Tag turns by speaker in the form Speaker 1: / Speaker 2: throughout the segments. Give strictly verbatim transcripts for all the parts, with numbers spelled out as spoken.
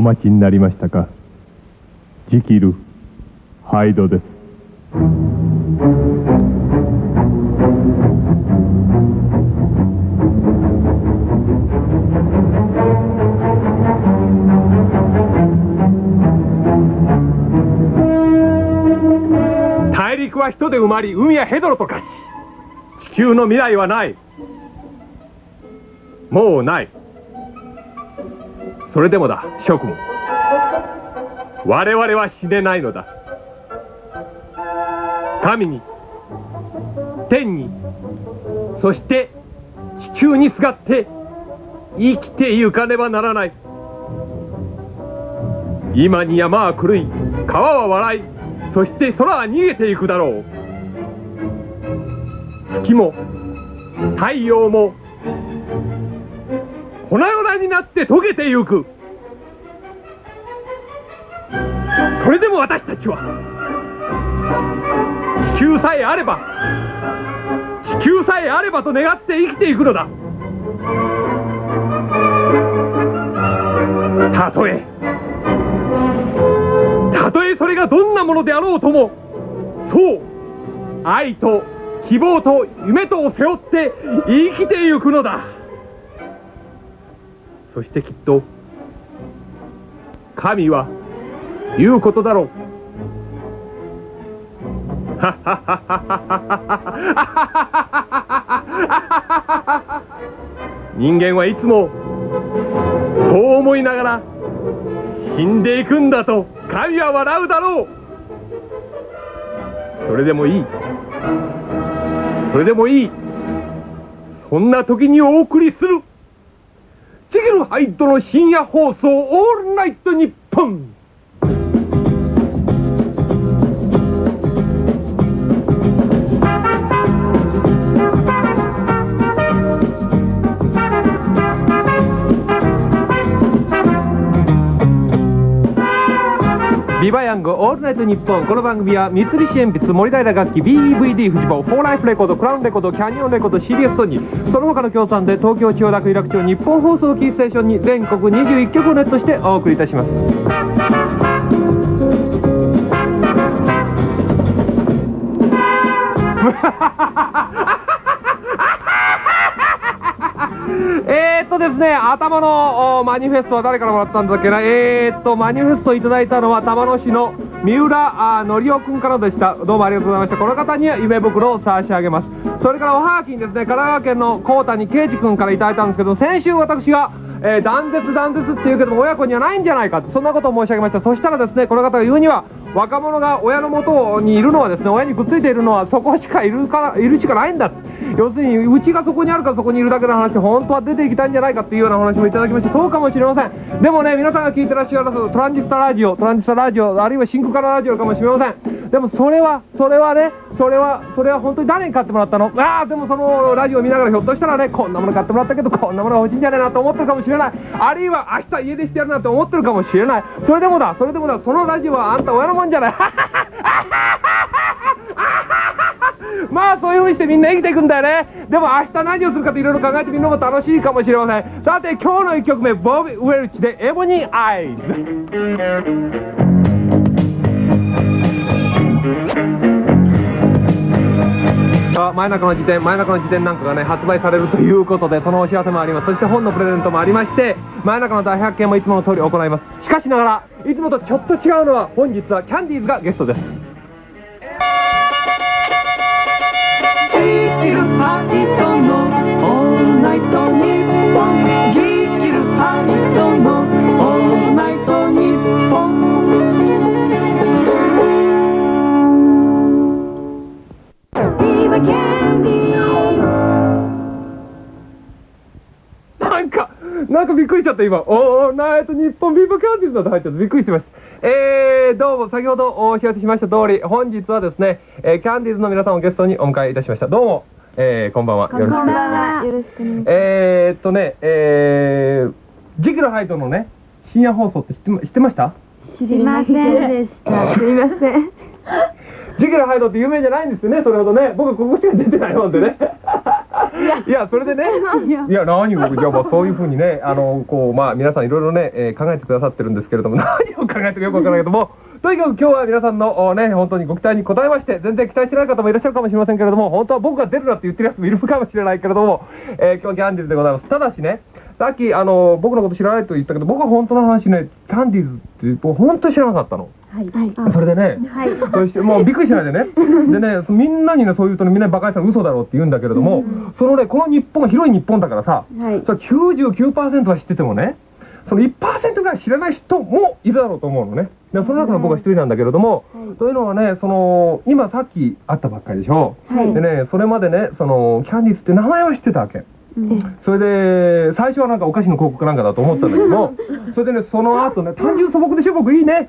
Speaker 1: 待ちになりましたか。ジキル・ハイドです。
Speaker 2: 大陸は人で埋まり、海はヘドロと化し、地球の未来はない。もうない。それでもだ、諸君。我々は死ねないのだ。神に、天に、そして地球にすがって生きてゆかねばならない。今に山は狂い、川は笑い、そして空は逃げていくだろう。月も太陽も粉々になって溶けてゆく。それでも私たちは地球さえあれば、地球さえあればと願って生きていくのだ。たとえたとえそれがどんなものであろうとも、そう愛と希望と夢とを背負って生きてゆくのだ。そしてきっと神は言うことだろう。人間はいつもそう思いながら死んでいくんだと神は笑うだろう。それでもいい、それでもいい。そんな時にお送りするジキル・ハイドの深夜放送オールナイトニッポン。ビバヤングオールナイトニッポン。この番組は三菱鉛筆、森平楽器、 ビーイーブイディー フジボー、フォーライフレコード、クラウンレコード、キャニオンレコード、 シービーエス ソニー、その他の協賛で東京千代田区有楽町日本放送キーステーションに全国にじゅういっきょくをネットしてお送りいたします。えーっとですね、頭のマニフェストは誰からもらったんだっけな。えーっとマニフェストいただいたのは玉野市の三浦則夫君からでした。どうもありがとうございました。この方には夢袋を差し上げます。それからおはがきにですね、神奈川県の高谷圭司君からいただいたんですけど、先週私が、えー、断絶断絶って言うけども親子にはないんじゃないかって、そんなことを申し上げました。そしたらですね、この方が言うには、若者が親の元にいるのはですね、親にくっついているのはそこしかいるかいるしかないんだ。要するにうちがそこにあるからそこにいるだけの話、本当は出ていきたいんじゃないかっていうような話もいただきまして、そうかもしれません。でもね、皆さんが聞いてらっしゃるトランジスタラジオ、トランジスタラジオ、あるいは真空からラジオかもしれません。でもそれはそれはね、それはそれは本当に誰に買ってもらったの。ああ、でもそのラジオを見ながらひょっとしたらね、こんなもの買ってもらったけどこんなものが欲しいんじゃないなと思ってるかもしれない。あるいは明日家出してやるなんて思ってるかもしれない。それでもだ、それでもだ、そのラジオはあんた親のもんじゃない。まあそういう風にしてみんな生きていくんだよね。でも明日何をするかといろいろ考えてみるのも楽しいかもしれません。さて今日のいっきょくめ、ボビー・ウェルチでエボニー・アイズ。真夜中の辞典、真夜中の辞典なんかがね発売されるということで、そのお知らせもあります。そして本のプレゼントもありまして、真夜中の大発見もいつもの通り行います。しかしながらいつもとちょっと違うのは、本日はキャンディーズがゲストです。ジキルハイドのオールナイトニッポン、ジキルハイドのオールナイトニッポン。なんかなんかびっくりしちゃった今。オールナイトニッポンビーバーキャンディーズだと入っちゃってびっくりしてました。えー、どうも先ほどお知らせしました通り、本日はですね、えー、キャンディーズの皆さんをゲストにお迎えいたしました。どうも、えー、こんばんは。
Speaker 3: こんばんは。よろしくお願いします。
Speaker 2: えーっとね、えー、ジキルハイドのね、深夜放送って知ってま、知ってました？
Speaker 3: 知りませんでした。すみません。
Speaker 2: ジキルハイドって有名じゃないんですよね、それほどね。僕ここしか出てないもんでね。 いやそれでね、いや何をじゃあまあそういうふうにね、あのこうまあ皆さんいろいろね、えー考えてくださってるんですけれども、何を考えてるかよくわからないけども、とにかく今日は皆さんのおね本当にご期待に応えまして、全然期待してない方もいらっしゃるかもしれませんけれども、本当は僕が出るなって言ってるやつもいるかもしれないけれども、えー今日はキャンディーズでございます。ただしね、さっきあの僕のこと知らないと言ったけど、僕は本当の話ね、キャンディーズって僕本当に知らなかったの。
Speaker 3: はい。
Speaker 2: それでね、そしてもうびっくりしないでね、でね、みんなにね、そう言うとね、みんなバカにしたら嘘だろうって言うんだけれども、そのね、この日本、広い日本だからさ、それきゅうじゅうきゅうパーセントは知っててもね、そのいちパーセントぐらい知らない人もいるだろうと思うのね。でその中の僕は一人なんだけれども、というのはね、その、今さっき会ったばっかりでしょ。でね、それまでね、その、キャンディーズって名前は知ってたわけ。それで最初はなんかお菓子の広告なんかだと思ったんだけども、それでねその後ね、単純素朴でしょ僕いいね。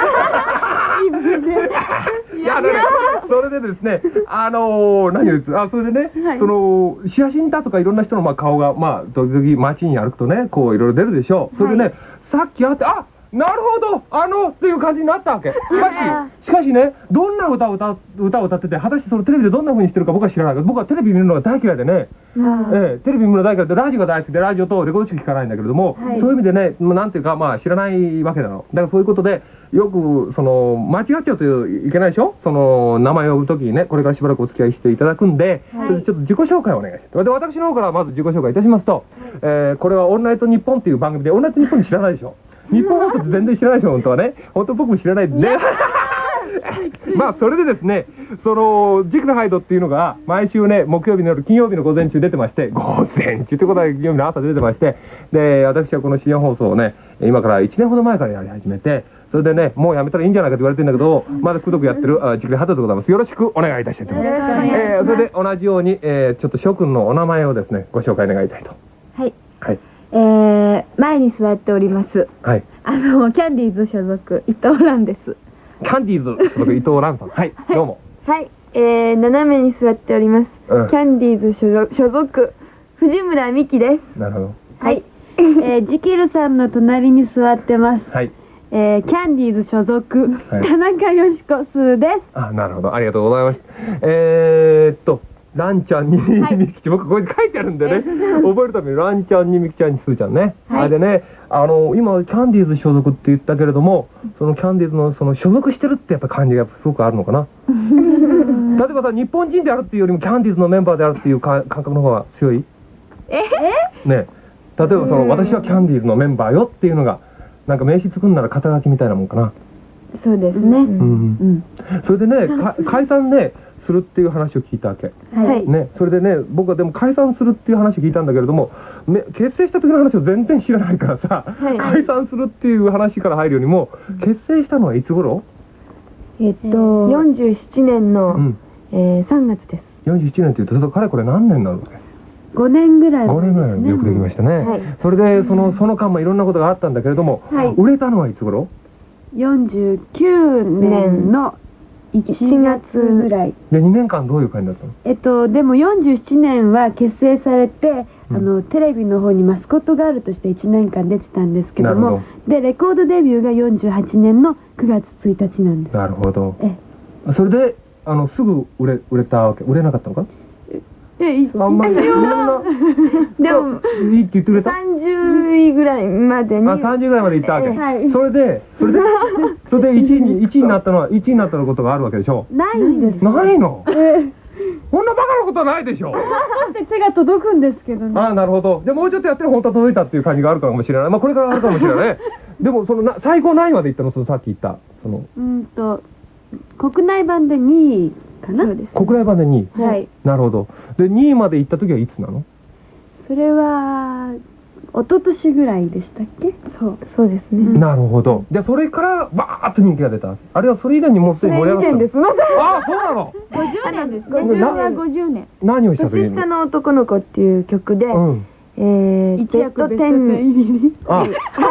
Speaker 2: いやね、それでですね、あのー、何を言うあそれでね、その写真だとかいろんな人のまあ顔がまあ時々街に歩くとねこういろいろ出るでしょう。それでね、さっき会ってあなるほどあのっていう感じになったわけ。しかししかしね、どんな歌を歌歌を歌ってて、果たしてそのテレビでどんな風にしてるか僕は知らないけど、僕はテレビ見るのが大嫌いでね、ええ、テレビ見るのが大嫌いでラジオが大好きで、ラジオとレコードしか聞かないんだけれども、そういう意味でね、なんていうかまあ知らないわけなの。だからそういうことでよくその間違っちゃうといけないでしょ。その名前を呼ぶときにね、これからしばらくお付き合いしていただくんで、それでちょっと自己紹介をお願いして、で私の方からまず自己紹介いたしますと、えーこれは「オールナイトニッポン」っていう番組で、オールナイトニッポン知らないでしょ。日本放送って全然知らないでしょ、本当はね。本当僕も知らないでね。まあそれでですね、そのジクのハイドっていうのが毎週ね、木曜日の夜、金曜日の午前中出てまして、午前中ってことは金曜日の朝出てまして、で私はこの深夜放送をね、今からいちねんほど前からやり始めて、それでね、もうやめたらいいんじゃないかと言われてるんだけど、まだくどくやってるジクのハイドでございます。よろしくお願いいたしたいと思います。えーそれで同じように、えーちょっと諸君のお名前をですね、ご紹介願いたいと。
Speaker 3: はい。
Speaker 2: はい。
Speaker 3: えー、前に座っております。
Speaker 2: はい。
Speaker 3: あの、キャンディーズ所属、伊藤蘭です。
Speaker 2: キャンディーズ所属伊藤蘭さん。はい、どうも。
Speaker 3: はい。えー、斜めに座っております。
Speaker 2: うん
Speaker 3: キャンディーズ所属、所属藤村美希です。
Speaker 2: なるほど。
Speaker 3: はい。えー、ジキルさんの隣に座ってます。
Speaker 2: はい。
Speaker 3: えー、キャンディーズ所属、
Speaker 2: はい
Speaker 3: 田中よしこすです。
Speaker 2: あ、なるほど。ありがとうございます。えーっと、ランちゃんに
Speaker 3: はい
Speaker 2: みきちゃん、僕ここに書いてあるんでね、覚えるためにランちゃんにみきちゃんにすーちゃんね。
Speaker 3: はい
Speaker 2: あれでね、あの、今、キャンディーズ所属って言ったけれども、そのキャンディーズのその所属してるってやっぱ感じがやっぱすごくあるのかな。例えばさ、日本人であるっていうよりもキャンディーズのメンバーであるっていうか感覚の方が強い
Speaker 3: え
Speaker 2: ね。例えばその、私はキャンディーズのメンバーよっていうのが、なんか名刺作るなら肩書きみたいなもんかな。
Speaker 3: そうですね。
Speaker 2: うん。
Speaker 3: うん。
Speaker 2: それでね、か解散ね、するっていう話を聞いたわけ。
Speaker 3: はい。
Speaker 2: ね、それでね、僕はでも解散するっていう話を聞いたんだけれども、め結成した時の話を全然知らないからさ、
Speaker 3: はい
Speaker 2: 解散するっていう話から入るよりも、結成したのはいつ頃？
Speaker 3: えっと、よんじゅうななねんの、
Speaker 2: うん、
Speaker 3: えー、さんがつです。
Speaker 2: よんじゅうななねんっていうと、かれこれ何年なの？
Speaker 3: ごねんぐらい
Speaker 2: ごねんぐらいよくできましたね。
Speaker 3: はい
Speaker 2: それでそのその間もいろんなことがあったんだけれども、
Speaker 3: はい
Speaker 2: 売れたのはいつ頃？
Speaker 3: よんじゅうきゅうねんのいちがつぐらい。
Speaker 2: でにねんかんどういう感じだったの？
Speaker 3: えっと、でもよんじゅうななねんは結成されて、
Speaker 2: うん
Speaker 3: あのテレビの方にマスコットガールとしていちねんかん出てたんですけど
Speaker 2: なる
Speaker 3: も、でレコードデビューがよんじゅうはちねんのくがつついたちなんです。
Speaker 2: なるほど。
Speaker 3: え
Speaker 2: それであのすぐ売れ売れたわけ？売れなかったのか？
Speaker 3: えい
Speaker 2: あんまりみんな
Speaker 3: でも
Speaker 2: いいって言ってくれた？
Speaker 3: さんじゅういぐらいまでに
Speaker 2: あ、さんじゅうぐらいまで行ったわけ。
Speaker 3: えはい
Speaker 2: それで、それで、それでいちいに、いちいになったのは、いちいになったことがあるわけでしょ？
Speaker 3: ないんです。
Speaker 2: ないの？
Speaker 3: えー
Speaker 2: こんなバカなことはないでしょ？
Speaker 3: だって手が届くんですけどね。
Speaker 2: ああ、なるほど。でもうちょっとやってる本当は届いたっていう感じがあるかもしれない。まあこれからあるかもしれない。でも、そのな、最高何位まで行ったの？そのさっき言った、その、
Speaker 3: うんと国内版でにいかな。そうです。
Speaker 2: 国内版でにい。
Speaker 3: はい。
Speaker 2: なるほど。で、にいまで行った時はいつなの？
Speaker 3: それは一昨年ぐらいでしたっけ？そう。そうですね。
Speaker 2: なるほど。で、それからバーッと人気が出た。あれはそれ以前にもうすでに盛り上がったの？
Speaker 3: です。ま
Speaker 2: ああ、そうなの？
Speaker 3: ごじゅうねんです。
Speaker 2: ごじゅう
Speaker 3: はごじゅうねん。
Speaker 2: 何をした時に？
Speaker 3: 年下の男の子っていう曲で、
Speaker 2: うん。
Speaker 3: えー、
Speaker 4: 一躍ベストテ
Speaker 3: ン。
Speaker 2: あ、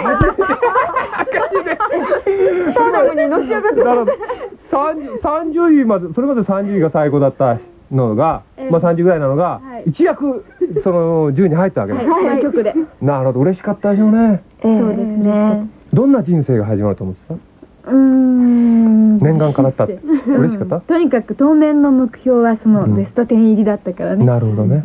Speaker 3: サダムにのし上がって
Speaker 2: だからさんじゅういまで、それまでさんじゅういが最高だったのが、まあさんじゅうぐらいなのが、
Speaker 3: はい
Speaker 2: 一躍そのじゅうに入ったわけです。
Speaker 3: はい、曲で。
Speaker 2: なるほど、嬉しかったでしょうね。
Speaker 3: そうですね。
Speaker 2: どんな人生が始まると思ってた？
Speaker 3: うーん。
Speaker 2: 念願かなったって嬉しかった？
Speaker 4: とにかく当面の目標はその
Speaker 2: うん
Speaker 4: ベストテン入りだったからね。
Speaker 2: なるほどね。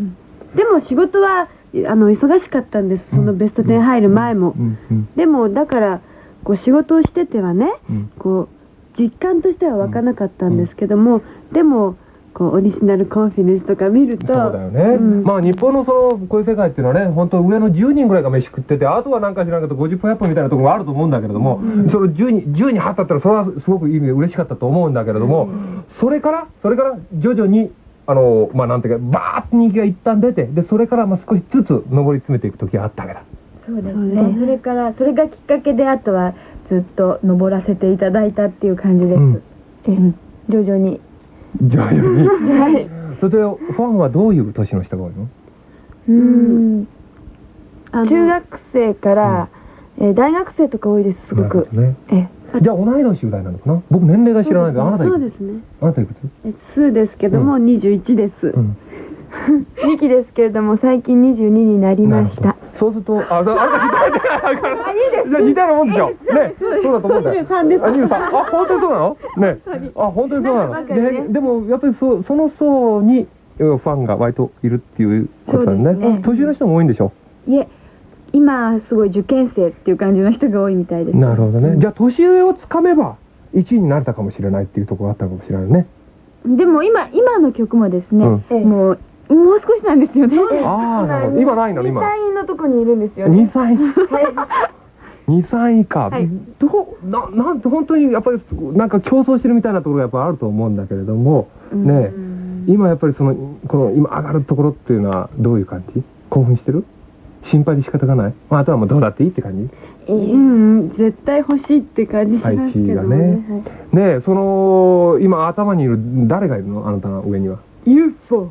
Speaker 3: でも仕事はあの忙しかったんです、そのベストテン入る前も。
Speaker 2: うんうん
Speaker 3: でもだからこう仕事をしててはね、
Speaker 2: うん
Speaker 3: こう実感としては湧かなかったんですけども、でもこうオリジナルコンフィデンスとか見ると、
Speaker 2: そうだよね、
Speaker 3: うん
Speaker 2: まあ日本のそのこういう世界っていうのはね、本当上のじゅうにんぐらいが飯食ってて、あとはなんか知らんけどごじゅっぽんひゃっぽんみたいなところがあると思うんだけれども、そのじゅうにんじゅうにん入ったったらそれはすごくいい意味で嬉しかったと思うんだけれども、それからそれから徐々にあのまあなんていうかバーッと人気が一旦出て、でそれからまあ少しずつ上り詰めていく時があったわけだ。
Speaker 4: そうです
Speaker 3: そう
Speaker 4: ね。
Speaker 3: ね
Speaker 4: それからそれがきっかけで、あとはずっと登らせていただいたっていう感じです。
Speaker 2: うん
Speaker 4: え徐々に。
Speaker 2: 徐々に
Speaker 4: はい。
Speaker 2: それでファンはどういう年の人が多いの？
Speaker 3: う
Speaker 4: うんん。
Speaker 3: あの
Speaker 4: 中学生から、えー大学生とか多いです。すごく。
Speaker 2: なるほどね。
Speaker 4: え
Speaker 2: じゃあ同い年ぐらいなのかな？僕年齢が知らないけど、あなたいくつ？
Speaker 3: そうですね。
Speaker 2: あなたいくつ？
Speaker 3: え数ですけども、
Speaker 2: う
Speaker 3: にじゅういちです。
Speaker 2: うん
Speaker 4: にきですけれども、最近にじゅうにになりました。
Speaker 2: なるほど。そうすると、あ、だあれが似たいじゃあ似たようなもんでしょ。ね、そうだと思うんだよ。
Speaker 3: にじゅうさんです
Speaker 2: あ、にじゅうさん。あ、本当にそうなの？ね。あ、本当にそうなの。で、でもやっぱりそその層にファンが割といるっていうことだ
Speaker 4: そうです
Speaker 2: ね
Speaker 4: ね。
Speaker 2: 年上の人も多いんでしょ。
Speaker 4: いえ、今すごい受験生っていう感じの人が多いみたいです。
Speaker 2: なるほどね。じゃあ年上をつかめばいちいになれたかもしれないっていうところがあったかもしれないね。
Speaker 4: でも今今の曲もですね、
Speaker 2: うん
Speaker 4: ええもうもう少しなんですよね。
Speaker 2: ああ、なるほど。今ないの今。
Speaker 4: にさいのとこにいるんですよ
Speaker 2: に
Speaker 4: ね。
Speaker 2: さい。にさいか、
Speaker 4: はい
Speaker 2: どうななんて本当にやっぱりなんか競争してるみたいなところがやっぱあると思うんだけれどもねえ、今やっぱりそのこの今上がるところっていうのはどういう感じ？興奮してる？心配で仕方がない？まあ、あとはもうどうだっていいって感じ？
Speaker 3: うん絶対欲しいって感じしますけど
Speaker 2: 配置がね
Speaker 3: はい
Speaker 2: ねえ、その今頭にいる誰がいるの？あなたの上には。
Speaker 3: ユーフォ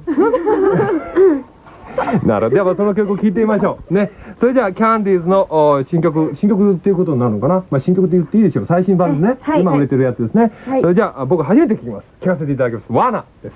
Speaker 3: ー。
Speaker 2: なるほど。ではその曲を聴いてみましょう。ね。それじゃあキャンディーズのお新曲、新曲っていうことになるのかな？まあ新曲って言っていいでしょう。最新版ですね。
Speaker 4: はい
Speaker 2: 今売れてるやつですね。
Speaker 4: はい
Speaker 2: それじゃあ僕初めて聴きます。聴かせていただきます。ワナです。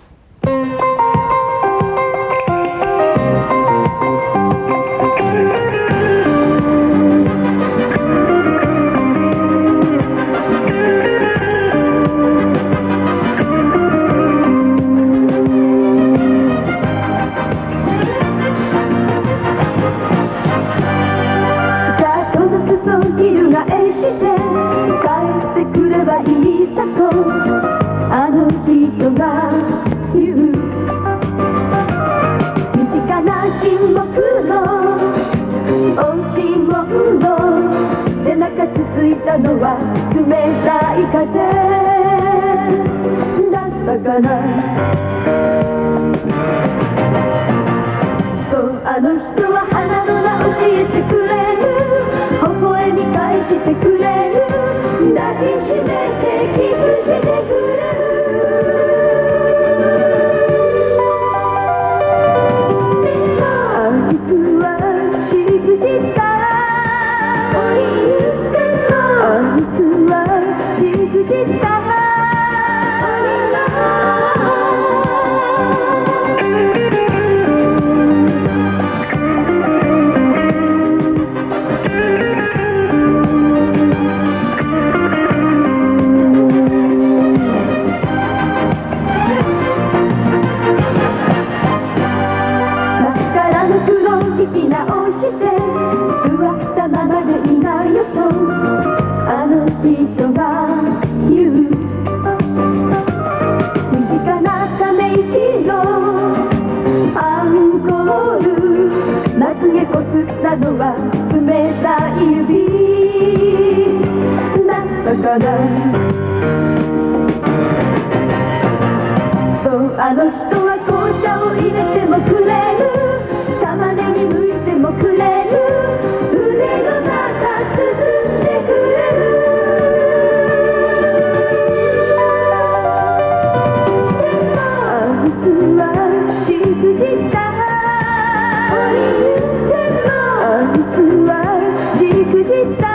Speaker 5: さあその裾翻して帰ってくればいいさとあの人が言う身近な沈黙の押し問答背中つついたのは冷たい風だったかなそうあの人は花の名教えてくれる微笑み返してくれる抱きしめてキスしてくれるあいつはしくじったあいつはしくじったマスカラの黒引き直して座ったままでいないよとあの人が言う身近なため息のアンコールまつげこすったのは冷たい指だったかなそうあの人は紅茶を入れてもくれる玉ねぎ剥いてもくれる腕の中包んでくれるでもあいつはしくじったでもあいつはしくじった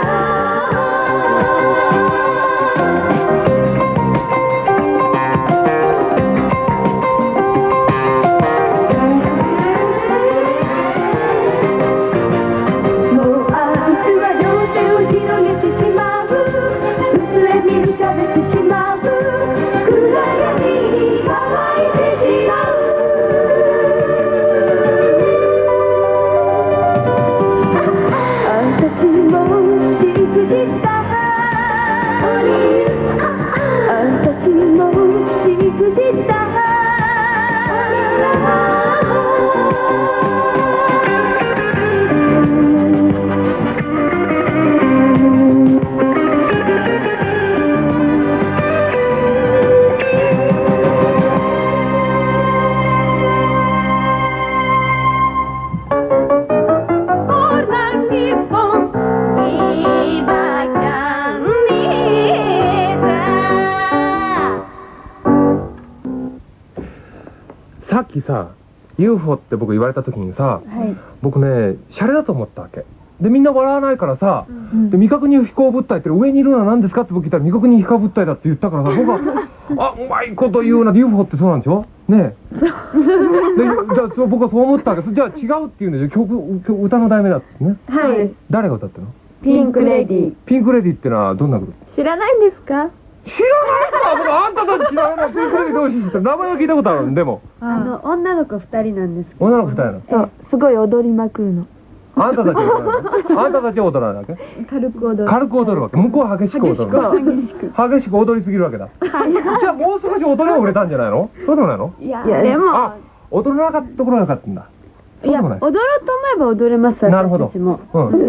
Speaker 5: 「
Speaker 2: さっきさ ユーフォー って僕言われた時にさ、
Speaker 4: はい
Speaker 2: 僕ねシャレだと思ったわけで、みんな笑わないからさ、
Speaker 4: うん
Speaker 2: で未確認飛行物体って上にいるのは何ですかって僕聞いたら未確認飛行物体だって言ったからさ、僕はあうまいこと言うな、 ユーフォー ってそうなんでしょねえでじゃあそう僕はそう思ったわけ。じゃあ違うっていうんでしょ、曲曲歌の題名だってね。
Speaker 4: はい
Speaker 2: 誰が歌ってるの？
Speaker 4: ピンクレディー
Speaker 2: ピンクレディってのはどんなグループ？
Speaker 4: 知らないんですか？
Speaker 2: 知らないか、僕あんたたち知らないな。ピンクレディどうして知ってる？名前は聞いたことあるんでも
Speaker 3: あの女の子ふたりなんですけど、
Speaker 2: 女の子ふたりなの。
Speaker 4: そうすごい踊りまくるの。
Speaker 2: あんたたちは踊らないの？あんたたちは踊らないわけ？
Speaker 4: 軽く踊る。
Speaker 2: 軽く踊るわけ。向こうは激しく踊るの。
Speaker 4: 激しく。
Speaker 2: 激しく踊りすぎるわけだ。じゃあもう少し踊りを売れたんじゃないの？そうでもないの？
Speaker 4: いや
Speaker 3: いやでも
Speaker 2: あ、踊らなかったところがよかったんだ。そう
Speaker 3: いや
Speaker 2: でもない。
Speaker 3: 踊ろうと思えば踊れます。
Speaker 2: なるほど。
Speaker 3: 私たちも。
Speaker 2: うん。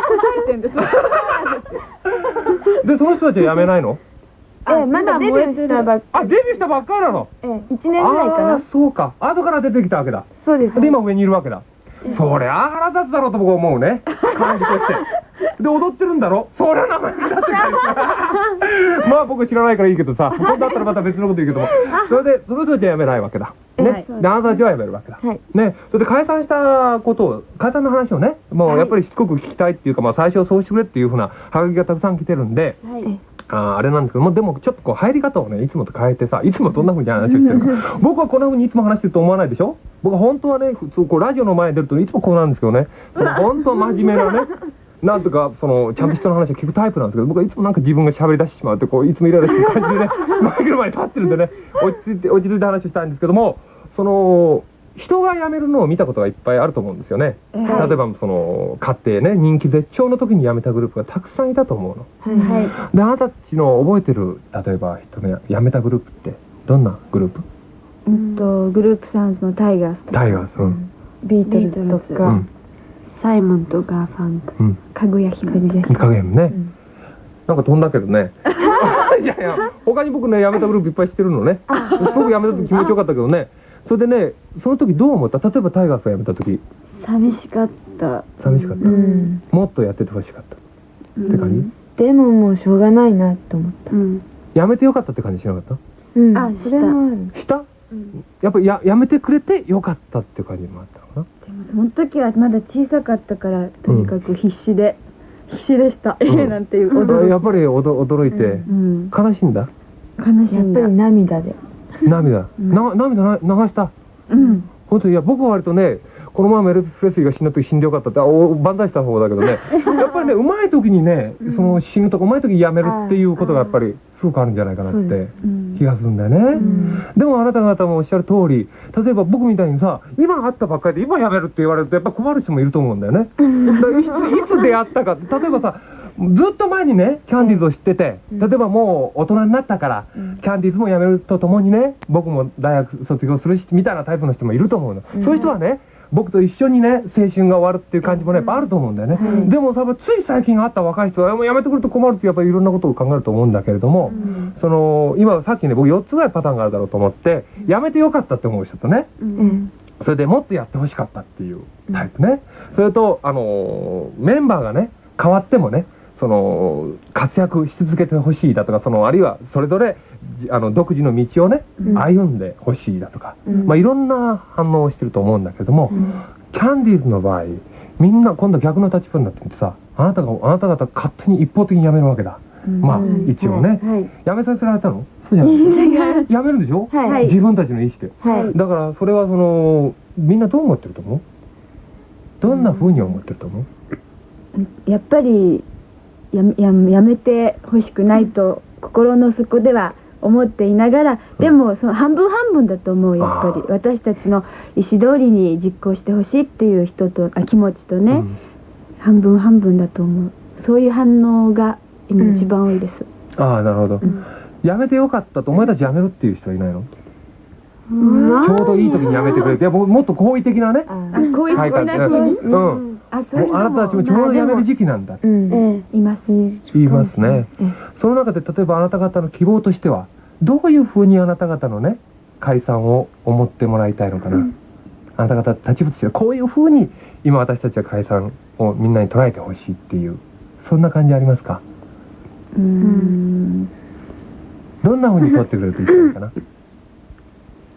Speaker 2: でその人たちは辞めないの？
Speaker 3: えまだデビューしたばっ
Speaker 2: あ、デビューしたばっかりなの。
Speaker 3: えいちねんぐらいか
Speaker 2: あ
Speaker 3: な。
Speaker 2: ーそうか。後から出てきたわけだ。
Speaker 3: そうです。
Speaker 2: で今上にいるわけだ。そりゃ腹立つだろうと僕は思うね。感じとして。で踊ってるんだろ。そりゃ名前だってまあ僕知らないからいいけどさ、今度だったらまた別のこと言うけども、それでその人たちは辞めないわけだ。ね。
Speaker 3: はい
Speaker 2: であなたたちは辞めるわけだ。
Speaker 3: はい
Speaker 2: ね。それで解散したことを、解散の話をね、もうやっぱりしつこく聞きたいっていうか、まあ最初そうしてくれっていうふうなハガキがたくさん来てるんで。
Speaker 3: はい。
Speaker 2: あーあれなんですけども、でもちょっとこう入り方をねいつもと変えてさ、いつもどんな風に話をしてるか僕はこんな風にいつも話してると思わないでしょ。僕は本当はね普通こうラジオの前に出るといつもこうなんですけどね、その本当真面目なねなんとかそのちゃんと人の話を聞くタイプなんですけど、僕はいつもなんか自分が喋り出してしまうとこういつもイライラしてる感じでねマイクの前に立ってるんでね、落ち着いて落ち着いて話をしたいんですけども、その人が辞めるのを見たことがいっぱいあると思うんですよね。
Speaker 3: はい
Speaker 2: 例えばその買ってね人気絶頂の時に辞めたグループがたくさんいたと思うの。
Speaker 3: はいは
Speaker 2: であなたたちの覚えてる例えば人の辞めたグループってどんなグループ？
Speaker 4: うんとグループサウンズのタイガースとか
Speaker 2: タイガース。うん
Speaker 4: ビートルズと
Speaker 3: ビートルズ
Speaker 4: か
Speaker 2: うん
Speaker 3: い。サイモンとガーファンク。
Speaker 2: うん
Speaker 4: かぐや姫です。
Speaker 2: いい加減ね、
Speaker 4: ん
Speaker 2: なんか飛んだけどねいやいや他に僕ね辞めたグループいっぱい知ってるのね。すごく辞めた時気持ちよかったけどね。それでねその時どう思った？例えばタイガースが辞めた時
Speaker 3: 寂しかった。
Speaker 2: 寂しかった、
Speaker 4: うん
Speaker 2: もっとやっててほしかったって感じ、
Speaker 4: でももうしょうがないなと思った。
Speaker 3: うん。
Speaker 2: 辞めてよかったって感じしなかった？
Speaker 4: うん
Speaker 3: あ
Speaker 4: それもある。
Speaker 2: したやっぱりや辞めてくれてよかったっていう感じもあったのかな。
Speaker 4: でもその時はまだ小さかったからとにかく必死で、必死でした。ええなんていう驚
Speaker 2: やっぱり驚驚いて、
Speaker 4: うん
Speaker 2: 悲しいんだ。
Speaker 4: 悲しいんだ。やっぱり涙で。
Speaker 2: 涙、な涙な流した
Speaker 4: うん。
Speaker 2: 本当に。いや僕は割とねこの前もエルヴィス・プレスリーが死んだ時死んでよかったってあお万歳した方だけどねやっぱりねうまい時にねその死ぬとかうまい時に辞めるっていうことがやっぱりすごくあるんじゃないかなって
Speaker 4: うん
Speaker 2: 気がするんだよね、でもあなた方もおっしゃる通り、例えば僕みたいにさ今会ったばっかりで今辞めるって言われるとやっぱ困る人もいると思うんだよね。だからいついつ出会ったか、例えばさずっと前にねキャンディーズを知ってて、例えばもう大人になったから、キャンディーズも辞めるとともにね僕も大学卒業するしみたいなタイプの人もいると思うの、そういう人はね僕と一緒にね青春が終わるっていう感じもねやっぱあると思うんだよね、でもさつい最近会った若い人はもう辞めてくると困るってやっぱりいろんなことを考えると思うんだけれども、その今さっきね僕よっつぐらいパターンがあるだろうと思って辞めてよかったって思う人とね、
Speaker 4: うん。
Speaker 2: それでもっとやってほしかったっていうタイプね、それとあのーメンバーがね変わってもねその活躍し続けてほしいだとか、そのあるいはそれぞれじあの独自の道をね、歩んでほしいだとか、まあいろんな反応をしてると思うんだけども、キャンディーズの場合みんな今度逆の立場になっててさ、あなたがあなた方勝手に一方的に辞めるわけだ、まあ一応ね、
Speaker 3: はい
Speaker 2: 辞めさせられたの？そうじゃない辞めるんでしょ、
Speaker 3: はい
Speaker 2: 自分たちの意思で、
Speaker 3: はい
Speaker 2: だからそれはそのみんなどう思ってると思う？どんな風に思ってると思う？
Speaker 4: やっぱりやめやめやめてほしくないと心の底では思っていながら、でもその半分半分だと思う。やっぱり私たちの意思通りに実行してほしいっていう人とあ気持ちとね、
Speaker 2: うん、
Speaker 4: 半分半分だと思う。そういう反応が今一番多いです。
Speaker 2: ああなるほど、
Speaker 4: ん
Speaker 2: 辞めてよかったとお前たち辞めるっていう人はいないの？
Speaker 3: うん
Speaker 2: ちょうどいい時に辞めてくれて、いや僕もっと好意的なね
Speaker 4: あこういう
Speaker 2: はい
Speaker 4: こういう風に
Speaker 2: うん
Speaker 4: あそういう
Speaker 2: もうあなたたちもちょうど辞める時期なんだって
Speaker 4: うん
Speaker 3: え
Speaker 4: います
Speaker 2: 言いますね。その中で例えばあなた方の希望としてはどういうふうにあなた方のね解散を思ってもらいたいのかな、あなた方立ちとしてこういうふうに今私たちは解散をみんなに捉えてほしいっていうそんな感じありますか？
Speaker 4: えうん
Speaker 2: どんなふうに取ってくれるといいかな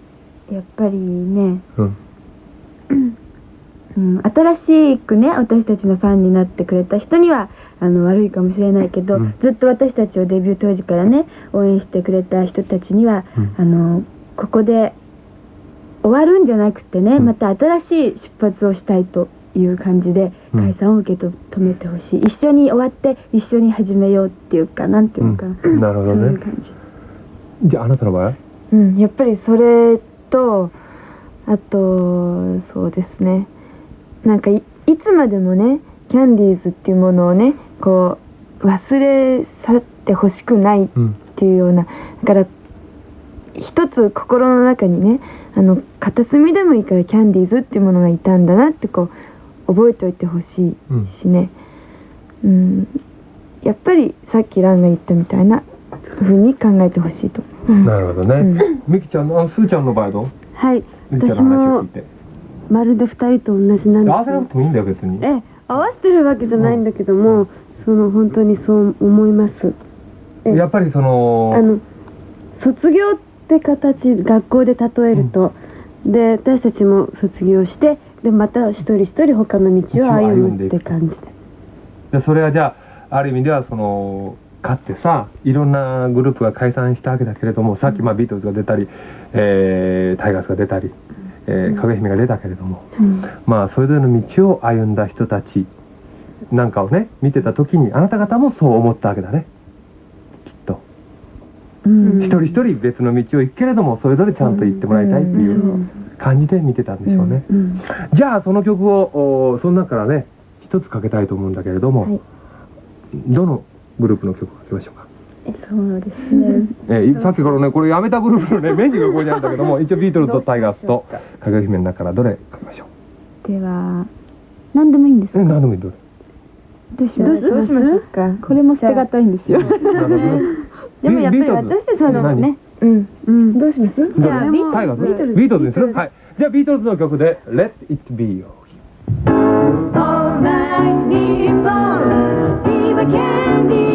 Speaker 4: やっぱりね、
Speaker 2: うん
Speaker 4: うん、新しくね私たちのファンになってくれた人にはあの悪いかもしれないけど、
Speaker 2: うん
Speaker 4: ずっと私たちをデビュー当時からね応援してくれた人たちには、
Speaker 2: うん
Speaker 4: あのここで終わるんじゃなくてね、
Speaker 2: うん
Speaker 4: また新しい出発をしたいという感じで
Speaker 2: うん
Speaker 4: 解散を受け止めてほしい、一緒に終わって一緒に始めようっていうかなんていうのかな、
Speaker 2: うんなるほどね
Speaker 4: そういう感じ。
Speaker 2: じゃああなたの場合は
Speaker 6: うん、やっぱりそれとあとそうですね、なんか い, いつまでもねキャンディーズっていうものをねこう忘れ去ってほしくないっ
Speaker 2: うん
Speaker 6: ていうような、だから一つ心の中にねあの片隅でもいいからキャンディーズっていうものがいたんだなってこう覚えておいてほしいしね、うん、やっぱりさっきランが言ったみたいな風に考えてほしいと。
Speaker 2: なるほどね、
Speaker 6: うん
Speaker 2: みきちゃんのあすーちゃんの場合どう
Speaker 3: はい、
Speaker 2: みきちゃんの話を聞いて
Speaker 3: まるでふたりと同じなんです
Speaker 2: 合わせなくてもいいんだよ別に
Speaker 3: え合わせてるわけじゃないんだけども、その本当にそう思います。え
Speaker 2: やっぱりその
Speaker 3: あの卒業って形学校で例えると、で私たちも卒業してでまた一人一人他の道を歩むって感じで。
Speaker 2: でそれはじゃあある意味ではそのかってさいろんなグループが解散したわけだけれども、さっきまあビートルズが出たり、えータイガースが出たり、えー、影姫が出たけれども、まあそれぞれの道を歩んだ人たちなんかをね見てた時にあなた方もそう思ったわけだねきっと、
Speaker 4: うん
Speaker 2: 一人一人別の道を行くけれどもそれぞれちゃんと行ってもらいたいっていう感じで見てたんでしょうね、
Speaker 4: うん
Speaker 2: じゃあその曲をおその中からね一つかけたいと思うんだけれども、
Speaker 4: はい
Speaker 2: どのグループの曲をかけましょうか。
Speaker 4: そうですね、
Speaker 2: えーさっきからねこれやめたグループのねメニューがここにあるんだけども一応ビートルズとタイガースと影姫の中からどれかけましょう。
Speaker 4: では何でもいいんですか。
Speaker 2: え何でもいいどれ。
Speaker 4: どうします
Speaker 6: どうしましょうか。
Speaker 4: これも捨てがたいんですよ。
Speaker 2: なるほどね
Speaker 6: でもやっぱり
Speaker 2: ビートルズ
Speaker 6: 私たちのね、うん、
Speaker 3: うん、
Speaker 6: どうします？
Speaker 2: どれ
Speaker 6: じゃあビー
Speaker 2: タイガース
Speaker 3: ビートルズ
Speaker 2: ビートルズにする。はいじゃあビートルズの曲で Let It Be Your
Speaker 5: All night Nippon, Viva Candy.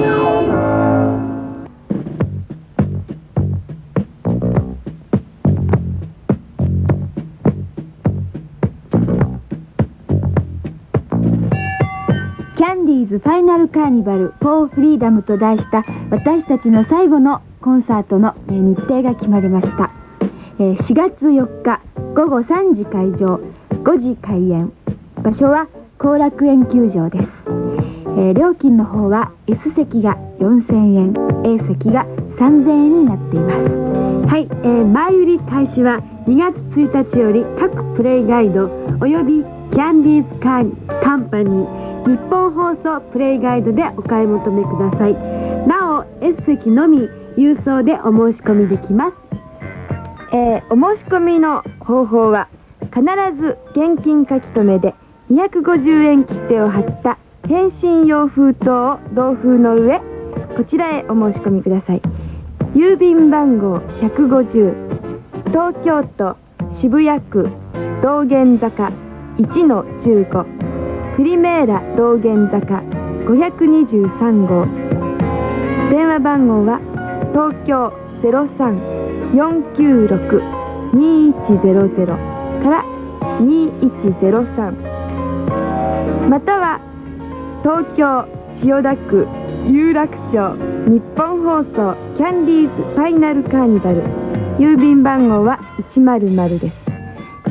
Speaker 4: キャンディーズファイナルカーニバルフォーフリーダムと題した私たちの最後のコンサートのえー日程が決まりました。えーしがつよっかごごさんじ会場ごじ開演、場所は後楽園球場です。えー料金の方は S 席がよんせんえん A 席がさんぜんえんになっています。はい、えー前売り開始はにがつついたちより各プレイガイドおよびキャンディーズカーカンパニー日本放送プレイガイドでお買い求めください。なお S 席のみ郵送でお申し込みできます。えーお申し込みの方法は必ず現金書き留めでにひゃくごじゅうえん切手を貼った返信用封筒を同封の上こちらへお申し込みください。郵便番号ひゃくごじゅう東京都渋谷区道玄坂 いちのじゅうごプリメーラ道玄坂ごひゃくにじゅうさんごう、電話番号は東京 ゼロさん よんきゅうろく にいちゼロゼロ からにいちゼロさん、または東京千代田区有楽町日本放送キャンディーズファイナルカーニバル、郵便番号はいちまるまるです。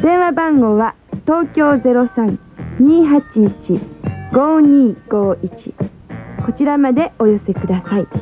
Speaker 4: 電話番号は東京 ゼロさん にはちいち ごにごいち こちらまでお寄せください。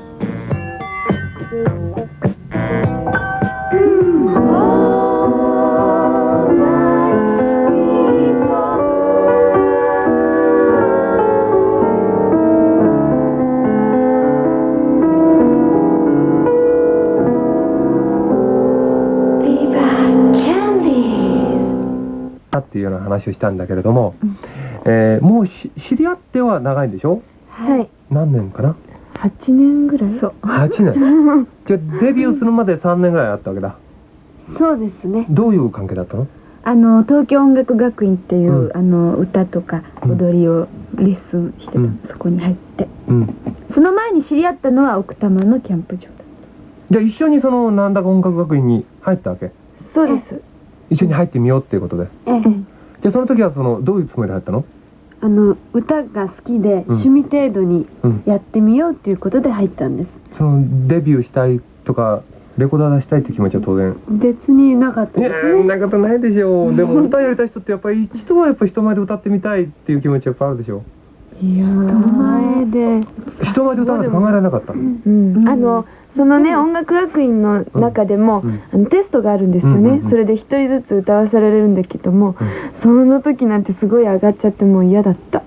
Speaker 2: っていうような話をしたんだけれども、えーもうし知り合っては長いんでしょ。
Speaker 6: はい、
Speaker 2: 何年かな。
Speaker 6: はちねんぐらい。そう。
Speaker 2: はちねんじゃあデビューするまでさんねんぐらいあったわけだ。
Speaker 3: そうですね。
Speaker 2: どういう関係だったの。
Speaker 4: あの東京音楽学院っていう、
Speaker 2: うん
Speaker 4: あの歌とか踊りをレッスンしてた、
Speaker 2: うん
Speaker 4: そこに入って、
Speaker 2: うん
Speaker 4: その前に知り合ったのは奥多摩のキャンプ場だ。
Speaker 2: じゃあ一緒にそのなんだか音楽学院に入ったわけ。
Speaker 6: そうです。
Speaker 2: 一緒に入ってみようっていうことで。
Speaker 3: ええ、
Speaker 2: じゃあその時はそのどういうつもりで入ったの？
Speaker 3: あの歌が好きで、趣味程度に
Speaker 2: うん
Speaker 3: やってみようっていうことで入ったんです。
Speaker 2: そのデビューしたいとかレコーダー出したいって気持ちは当然。
Speaker 3: 別になかった
Speaker 2: いや
Speaker 3: ですね。
Speaker 2: ー、なことないでしょう。でも歌やりたい人ってやっぱり一度はやっぱ人前で歌ってみたいっていう気持ちやっぱあるでしょ。
Speaker 6: いや
Speaker 3: 人前で
Speaker 2: 人前で歌うなんて考えられなかった。
Speaker 6: うん、あのそのね、音楽学院の中でも、
Speaker 2: うん
Speaker 6: あのテストがあるんですよね、
Speaker 2: うんうんうん
Speaker 6: それで一人ずつ歌わされるんだけども、
Speaker 2: うん
Speaker 6: その時なんてすごい上がっちゃってもう嫌だった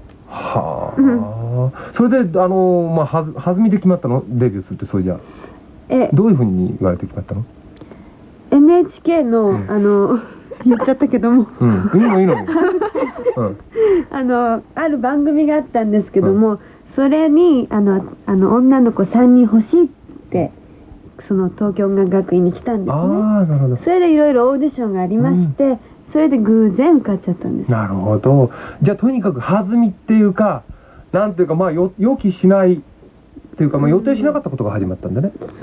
Speaker 2: はあ。それであのまあはず弾みで決まったの？デビューするって。それじゃあ
Speaker 3: え
Speaker 2: どういうふうに言われて決まったの？
Speaker 3: エヌエイチケーの、
Speaker 2: うん
Speaker 3: あの言っちゃったけども
Speaker 2: うん。いいのいいの。うん。
Speaker 3: あのある番組があったんですけども、それにあのあの女の子さんにん欲しいってその東京音楽学院に来たんですね。
Speaker 2: ああ、なるほど。
Speaker 3: それでいろいろオーディションがありまして、それで偶然受かっちゃったんです。
Speaker 2: なるほど。じゃあとにかく弾みっていうか、なんていうかまあよ予期しないっていうか、まあ予定しなかったことが始まったんでね。
Speaker 6: うん、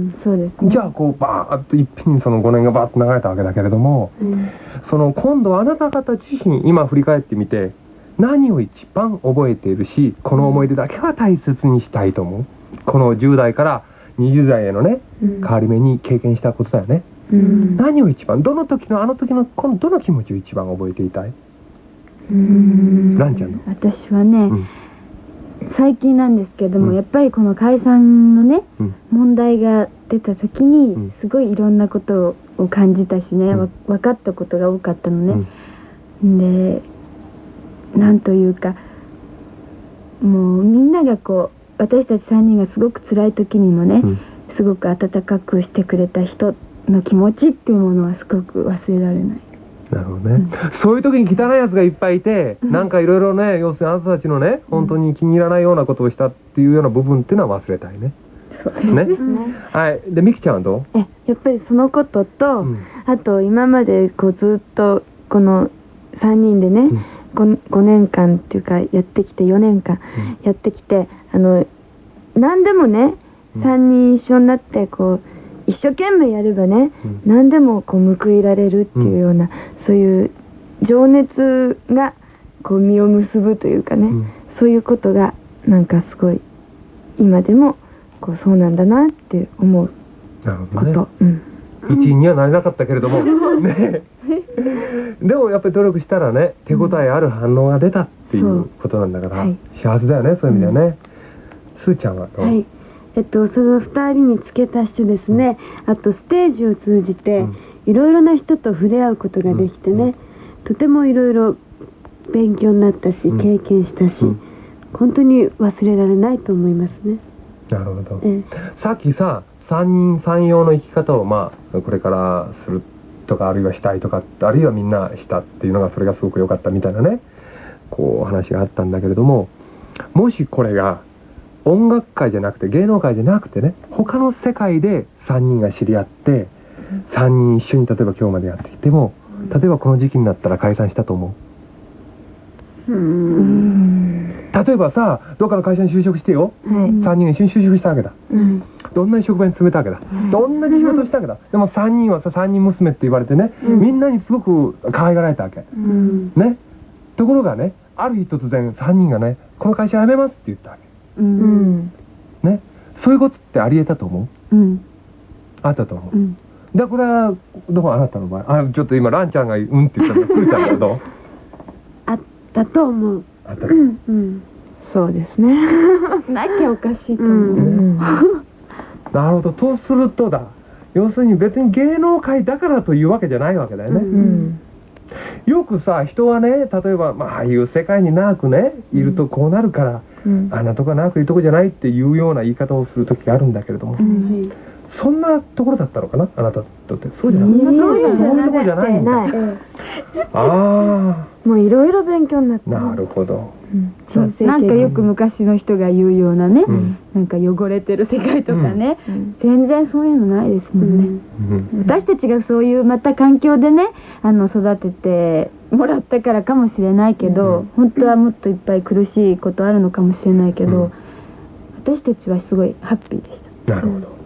Speaker 6: そうですね。
Speaker 2: じゃあこうバーッと一品にそのごねんがバーッと流れたわけだけれども、
Speaker 3: うん
Speaker 2: その今度あなた方自身今振り返ってみて何を一番覚えているし、この思い出だけは大切にしたいと思う。このじゅう代からにじゅう代へのね、
Speaker 6: うん
Speaker 2: 変わり目に経験したことだよね。
Speaker 6: うん
Speaker 2: 何を一番、どの時のあの時のこのどの気持ちを一番覚えていたい？
Speaker 6: うん
Speaker 2: ランちゃんの。
Speaker 4: 私はね、
Speaker 2: うん
Speaker 4: 最近なんですけども、
Speaker 2: うん
Speaker 4: やっぱりこの解散のね
Speaker 2: うん
Speaker 4: 問題が出た時
Speaker 2: うん
Speaker 4: にすごいいろんなことを感じたしね、
Speaker 2: うん
Speaker 4: わ分かったことが多かったのね、でなんというかもうみんながこう私たちさんにんがすごく辛い時にもね、
Speaker 2: うん
Speaker 4: すごく温かくしてくれた人の気持ちっていうものはすごく忘れられない。
Speaker 2: なるほどね、そういう時に汚いやつがいっぱいいて、なんかいろいろね、要するにあなたたちのね、本当に気に入らないようなことをしたっていうような部分っていうのは忘れたいね。ね。はい。で、みきちゃんはど
Speaker 6: えやっぱりそのことと、
Speaker 2: うん
Speaker 6: あと今までこうずっとこのさんにんでね、
Speaker 2: ん
Speaker 6: ご, ねんかんっていうかやってきてよねんかんやってきて、あの何でもね
Speaker 2: うん
Speaker 6: さんにん一緒になってこう一生懸命やればね、
Speaker 2: うん
Speaker 6: 何でもこう報いられるっていうような、そういう情熱がこう実を結ぶというかね、
Speaker 2: うん
Speaker 6: そういうことがなんかすごい今でもこうそうなんだなって思う
Speaker 2: なるほ
Speaker 6: こと、
Speaker 2: どね。
Speaker 6: うん
Speaker 2: 一位にはなれなかったけれども、ね。でもやっぱり努力したらね、手応えある反応が出たっていうことなんだから、
Speaker 6: はい
Speaker 2: 幸せだよね、そういう意味ではね。すーちゃんはどう？
Speaker 3: はい、えっとそのふたりに付け足してですね、あとステージを通じて
Speaker 2: うん
Speaker 3: いろいろな人と触れ合うことができてね、
Speaker 2: うん
Speaker 3: とてもいろいろ勉強になったし、
Speaker 2: うん
Speaker 3: 経験したし、
Speaker 2: うん
Speaker 3: 本当に忘れられないと思いますね。
Speaker 2: なるほど。
Speaker 3: え
Speaker 2: さっきさ、三人三様の生き方をまあこれからするとか、あるいはしたいとか、あるいはみんなしたっていうのがそれがすごく良かったみたいなね、こう話があったんだけれども、もしこれが音楽界じゃなくて芸能界じゃなくてね、他の世界でさんにんが知り合ってさんにん一緒に例えば今日までやってきても、例えばこの時期になったら解散したと思う。
Speaker 3: えうん
Speaker 2: 例えばさ、どっかの会社に就職してよ、
Speaker 6: はい
Speaker 2: さんにんが一緒に就職したわけだ。
Speaker 6: うん
Speaker 2: どんな職場に勤めたわけだ。どんな仕事をしたわけだ。でもさんにんはさ、さんにん娘って言われてね、みんなにすごく可愛がられたわけ。
Speaker 3: うん
Speaker 2: ね。ところがね、ある日突然さんにんがね、この会社辞めますって言ったわ
Speaker 3: う
Speaker 6: うんん
Speaker 2: け。ね。そういうことってあり得たと思う？
Speaker 3: うん
Speaker 2: あったと思う。
Speaker 3: うん
Speaker 2: で、これは、どこあなたの場合。あ、ちょっと今、ランちゃんがうんって言ったのが、クーちゃんがどう？
Speaker 3: あったと思う。
Speaker 2: あった。
Speaker 3: うん
Speaker 6: そうですね
Speaker 4: なきゃおかしいと思う、
Speaker 6: うん
Speaker 2: なるほど。とするとだ。要するに別に芸能界だからというわけじゃないわけだよね。
Speaker 3: うん
Speaker 6: うん
Speaker 2: よくさ、人はね、例えば、まあ、ああいう世界に長くね、いるとこうなるから、
Speaker 6: うん
Speaker 2: あんなとこは長くいるとこじゃないっていうような言い方をする時があるんだけれども、
Speaker 3: はい
Speaker 2: そんなところだったのかな、あなたにとって。そうじゃない。
Speaker 6: そんな
Speaker 2: そういうところじゃないんだ。
Speaker 6: ない
Speaker 2: あ
Speaker 6: もういろいろ勉強になっ
Speaker 2: あ、
Speaker 6: た
Speaker 2: なるほど。
Speaker 6: うん人生経験
Speaker 4: なんかよく昔の人が言うようなね、
Speaker 2: うん
Speaker 4: なんか汚れてる世界とかね、
Speaker 6: うん
Speaker 4: 全然そういうのないですもんね、
Speaker 2: うん
Speaker 4: 私たちがそういうまた環境でねあの育ててもらったからかもしれないけど、
Speaker 2: うん
Speaker 4: 本当はもっといっぱい苦しいことあるのかもしれないけど、
Speaker 2: うん
Speaker 4: 私たちはすごいハッピーでした。
Speaker 2: なるほど。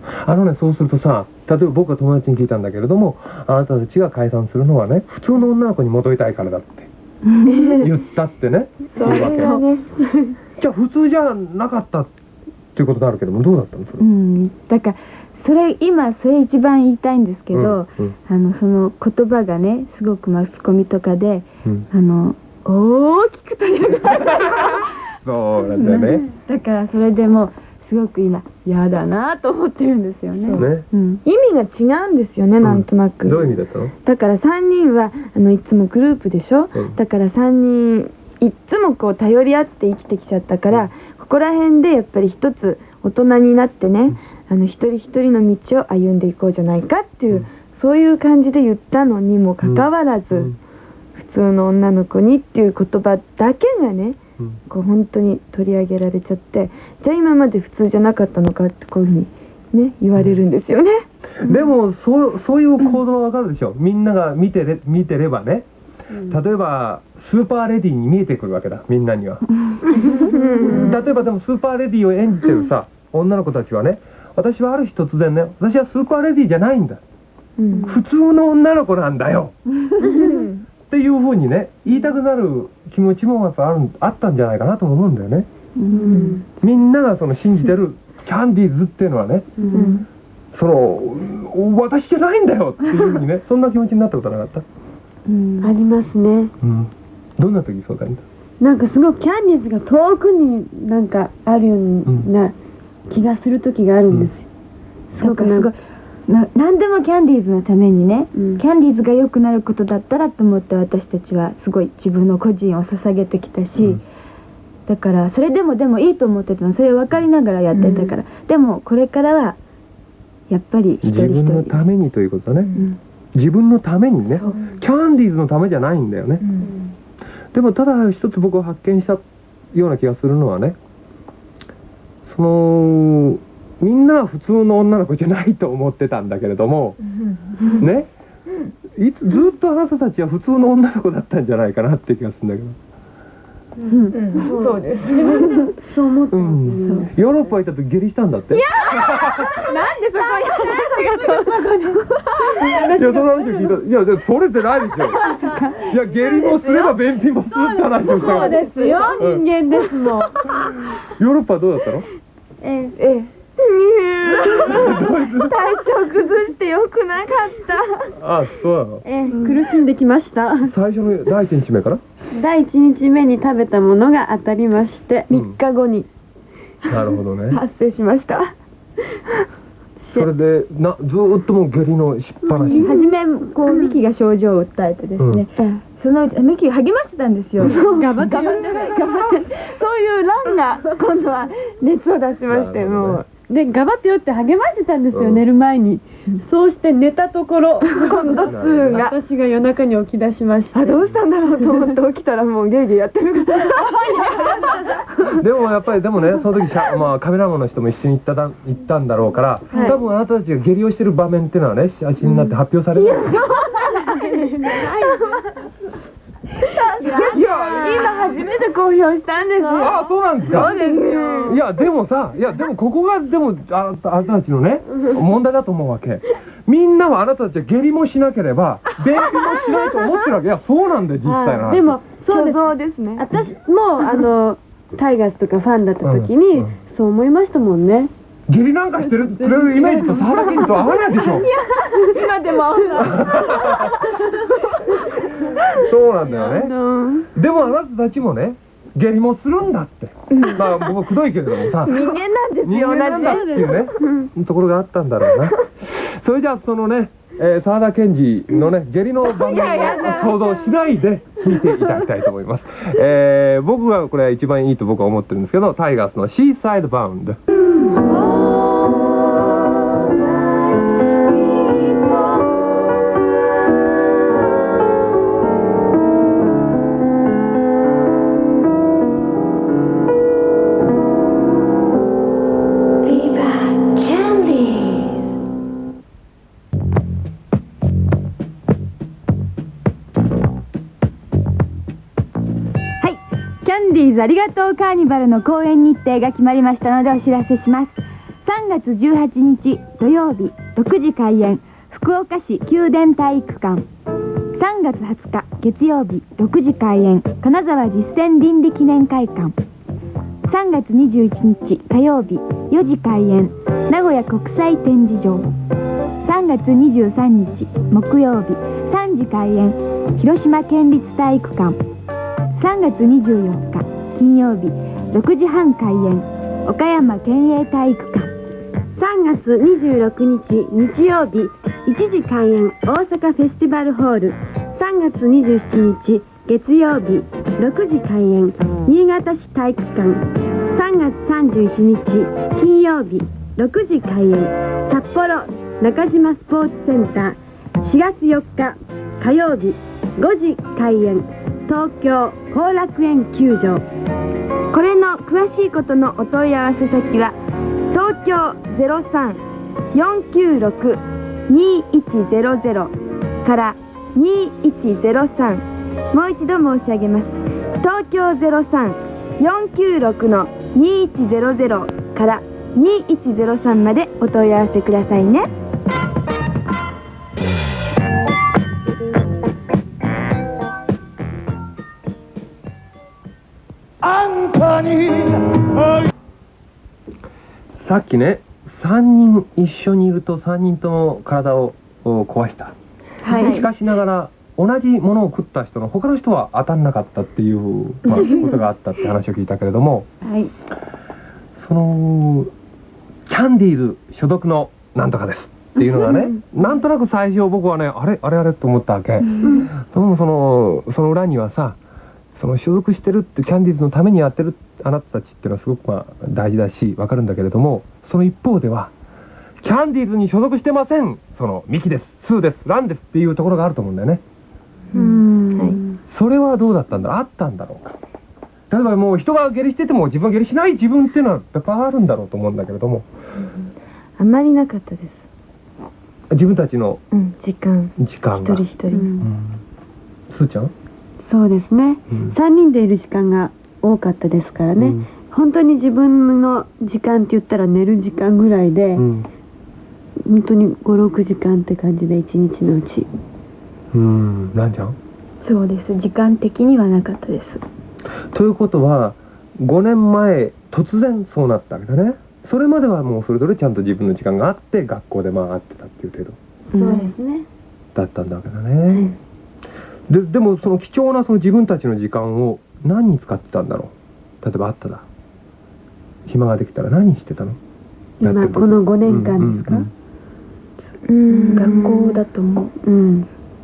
Speaker 2: あのね、そうするとさ、例えば僕が友達に聞いたんだけれども、あなたたちが解散するのはね、普通の女の子に戻りたいからだって言ったってね、
Speaker 6: そう
Speaker 2: いうわけ。じゃあ普通じゃなかったっていうことになるけども、どうだったのそれ。
Speaker 4: うん、だからそれ今それ一番言いたいんですけど、
Speaker 2: うんうん、
Speaker 4: あのその言葉がねすごくマスコミとかで、
Speaker 2: うん、
Speaker 4: あの大きく取り上げられて
Speaker 2: そうなんだよね。
Speaker 4: だからそれでもうすごく今嫌だなと思ってるんですよね。
Speaker 2: ね、
Speaker 4: うん、
Speaker 6: 意味が違うんですよね、なんとなく。
Speaker 2: どういう意味だったの？
Speaker 6: だからさんにんはあのいつもグループでしょ、
Speaker 2: うん、
Speaker 6: だからさんにんいつもこう頼り合って生きてきちゃったから、うん、ここら辺でやっぱり一つ大人になってね、うん、あの一人一人の道を歩んでいこうじゃないかっていう、うん、そういう感じで言ったのにもかかわらず、うん、普通の女の子にっていう言葉だけがね、うん、こう本当に取り上げられちゃって、じゃあ今まで普通じゃなかったのかってこういうふうにね言われるんですよね。
Speaker 2: うん、でもそうそういう行動はわかるでしょ、うん、みんなが見てれ見てればね、うん、例えばスーパーレディーに見えてくるわけだ、みんなには。例えばでもスーパーレディーを演じてるさ女の子たちはね、私はある日突然ね、私はスーパーレディーじゃないんだ、うん、普通の女の子なんだよっていうふうにね言いたくなる気持ちもやっぱあるあったんじゃないかなと思うんだよね。うん、みんながその信じてるキャンディーズっていうのはね、うん、その私じゃないんだよっていうふうにねそんな気持ちになったことなかった？
Speaker 3: うん、ありますね。
Speaker 2: うん、どんな時そうだね。
Speaker 3: なんかすごくキャンディーズが遠くになんかあるような気がする時があるんですよ。
Speaker 4: うん、すごくなんかな何でもキャンディーズのためにね、うん、キャンディーズが良くなることだったらと思って私たちはすごい自分の個人を捧げてきたし、うん、だからそれでもでもいいと思ってたの、それを分かりながらやってたから、うん、でもこれからはやっぱり一人一人
Speaker 2: 自分のためにということだね、うん、自分のためにね、キャンディーズのためじゃないんだよね。うん、でもただ一つ僕が発見したような気がするのはね、そのみんなは普通の女の子じゃないと思ってたんだけれども、ね、いつずっとあなたたちは普通の女の子だったんじゃないかなって気がするんだけど。
Speaker 6: うん、うん、そうです。
Speaker 3: そう思ってます、
Speaker 2: うん、ヨーロッパ行った時下痢したんだって。いや
Speaker 6: なんでそこに話が
Speaker 2: いやその話を聞いた。いやでそれってないでしょ。いや下痢もすれば便秘もするって話をしたから。
Speaker 3: そうですよ、人間ですもん。ヨ
Speaker 2: ーロッパはどうだったの？
Speaker 6: えええ体調崩してよくなかった。
Speaker 2: あ、そうなの。
Speaker 3: ええ、苦しんできました。
Speaker 2: 最初の第一日目から？
Speaker 3: 第一日目に食べたものが当たりまして、
Speaker 2: うん、
Speaker 3: みっかごに
Speaker 2: なるほどね
Speaker 6: 発生しました。
Speaker 2: それでなずーっともう下痢のしっぱなし。
Speaker 4: 初めこうミキが症状を訴えてですね、うん、そのうちミキが励ましてたんですよ。
Speaker 3: 頑張って頑張って頑張って。そういう欄が今度は熱を出しまして、もうで頑張ってよって励ましてたんですよ、うん、寝る前に。そうして寝たところ今度スーが私が夜中に起き出しまして、
Speaker 6: あどうしたんだろうと思って起きたらもうゲイゲイやってるから。
Speaker 2: でもやっぱりでもねその時シャ、まあ、カメラマンの人も一緒に行っただ行ったんだろうから、はい、多分あなたたちが下痢をしてる場面っていうのはね写真になって発表される。いや
Speaker 6: いや今初めて公表したんですよ。
Speaker 2: ああそうなんですか。
Speaker 6: そうですよ。
Speaker 2: いやでもさ、いやでもここがでもああなたたちのね問題だと思うわけ。みんなはあなたたちは下痢もしなければ便秘もしないと思ってるわけ。いやそうなんだよ実際の話。
Speaker 3: でも
Speaker 6: そうですね。
Speaker 3: 私もあのタイガースとかファンだった時に、うんうん、そう思いましたもんね。
Speaker 2: 下痢なんかしてるくれるイメージと沢田研二と合わないでしょ。
Speaker 6: いや今でも合わない。
Speaker 2: そうなんだよね。でもあなたたちもね下痢もするんだって。まあ僕もくどいけれどもさ
Speaker 6: 人間なんですよ。
Speaker 2: 人間なんだっていうね、うん、ところがあったんだろうな。それじゃあそのね、えー、沢田研二のね下痢の番組を想像しないで聞いていただきたいと思います。えー、僕がこれ一番いいと僕は思ってるんですけど、タイガースのシーサイドバウンド。
Speaker 4: ありがとうカーニバルの公演日程が決まりましたのでお知らせします。 さんがつじゅうはちにち土曜日ろくじ開演、福岡市宮殿体育館。さんがつはつか月曜日ろくじ開演、金沢実践倫理記念会館。さんがつにじゅういちにち火曜日よじ開演、名古屋国際展示場。さんがつにじゅうさんにち木曜日さんじ開演、広島県立体育館。さんがつにじゅうよっか金曜日ろくじはん開演、岡山県営体育館。
Speaker 3: さんがつにじゅうろくにち日曜日いちじ開演、大阪フェスティバルホール。さんがつにじゅうしちにち月曜日ろくじ開演、新潟市体育館。さんがつさんじゅういちにち金曜日ろくじ開演、札幌中島スポーツセンター。しがつよっか火曜日ごじ開演、東京後楽園球場。
Speaker 6: これの詳しいことのお問い合わせ先は東京 ゼロさん よんきゅうろく にいちゼロゼロ からにいちゼロさん。もう一度申し上げます。東京 ゼロさん よんきゅうろく にいちゼロゼロ からにいちゼロさんまでお問い合わせくださいね。
Speaker 2: さっきね、さんにん一緒にいるとさんにんとも体をお壊した、
Speaker 6: はい
Speaker 2: しかしながら同じものを食った人の他の人は当たんなかったっていう、まあ、ことがあったって話を聞いたけれども、
Speaker 6: はい
Speaker 2: そのキャンディーズ所属のなんとかですっていうのがね、なんとなく最初僕はね、あれあれあれと思ったわけ。でもそのその裏にはさ、その所属してるってキャンディーズのためにやってるあなたたちっていうのはすごくまあ大事だしわかるんだけれども、その一方ではキャンディーズに所属してません、そのミキです、スーです、ランですっていうところがあると思うんだよね。
Speaker 6: うん
Speaker 2: それはどうだったんだろう、あったんだろうか。例えばもう人が下痢してても自分は下痢しない自分っていうのはやっぱあるんだろうと思うんだけれども、
Speaker 6: あまりなかったです。
Speaker 2: 自分たちの
Speaker 6: うん時間
Speaker 2: 時間が
Speaker 6: 一人一人、
Speaker 2: うんスーちゃん、
Speaker 3: そうですね、
Speaker 2: うん
Speaker 3: さんにんでいる時間が多かったですからね、
Speaker 2: うん
Speaker 3: 本当に自分の時間って言ったら寝る時間ぐらいで、
Speaker 2: うん
Speaker 3: 本当にごろくじかんって感じでいちにちのうち。
Speaker 2: うんなんちゃん
Speaker 4: そうです。時間的にはなかったです。
Speaker 2: ということはごねんまえ突然そうなったわけだね。それまではもうそれぞれちゃんと自分の時間があって学校でまあ会ってたっていう程度
Speaker 3: そうですね、
Speaker 2: だったんだわけだね、で, でもその貴重なその自分たちの時間を何に使ってたんだろう。例えばあっただ暇ができたら何してたの。やってる時
Speaker 3: 今このごねんかんですか、
Speaker 2: うん
Speaker 6: うん
Speaker 4: 学校だと思う。
Speaker 3: うん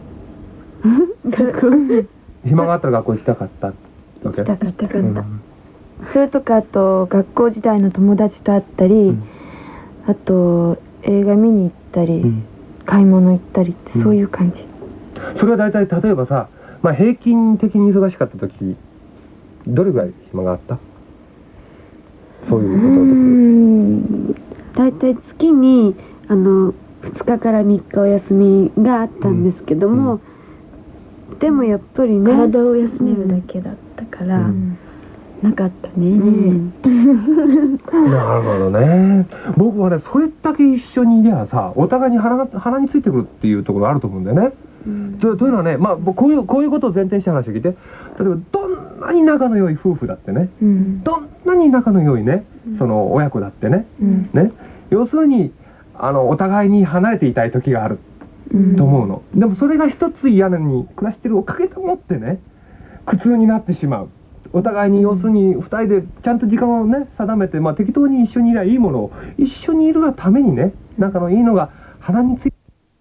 Speaker 3: 学校
Speaker 2: 暇があったら学校行きたかったわけ。
Speaker 4: 行きたかった。
Speaker 2: うん
Speaker 6: それとかあと学校時代の友達と会ったり、
Speaker 2: うん
Speaker 6: あと映画見に行ったり、
Speaker 2: うん
Speaker 6: 買い物行ったりって
Speaker 2: うん
Speaker 6: そういう感じ、
Speaker 2: それは大体例えばさ、まあ、平均的に忙しかった時どれぐらい暇があった。そういうこと
Speaker 6: う
Speaker 2: を
Speaker 6: ん
Speaker 3: 大体月にあのふつかからみっかお休みがあったんですけども、でもやっぱりね
Speaker 4: 体を休めるだけだったから、
Speaker 2: うん
Speaker 4: なかったね。
Speaker 3: うん
Speaker 2: なるほどね。僕はねそれだけ一緒にいりゃさお互いに鼻が鼻についてくるっていうところがあると思うんだよね。と, というのはね、まあ僕こういうこういうことを前提にした話を聞いて、例えばどんなに仲の良い夫婦だってね、
Speaker 6: うん
Speaker 2: どんなに仲の良いねその親子だってね、
Speaker 6: うん
Speaker 2: ね要するにあのお互いに離れていたい時がある
Speaker 6: うん
Speaker 2: と思うの。でもそれが一つ嫌なに暮らしてるおかげでもってね苦痛になってしまう。お互いに要するにふたりでちゃんと時間をね定めて、まあ、適当に一緒にいりゃいいものを一緒にいるがためにね仲のいいのが鼻について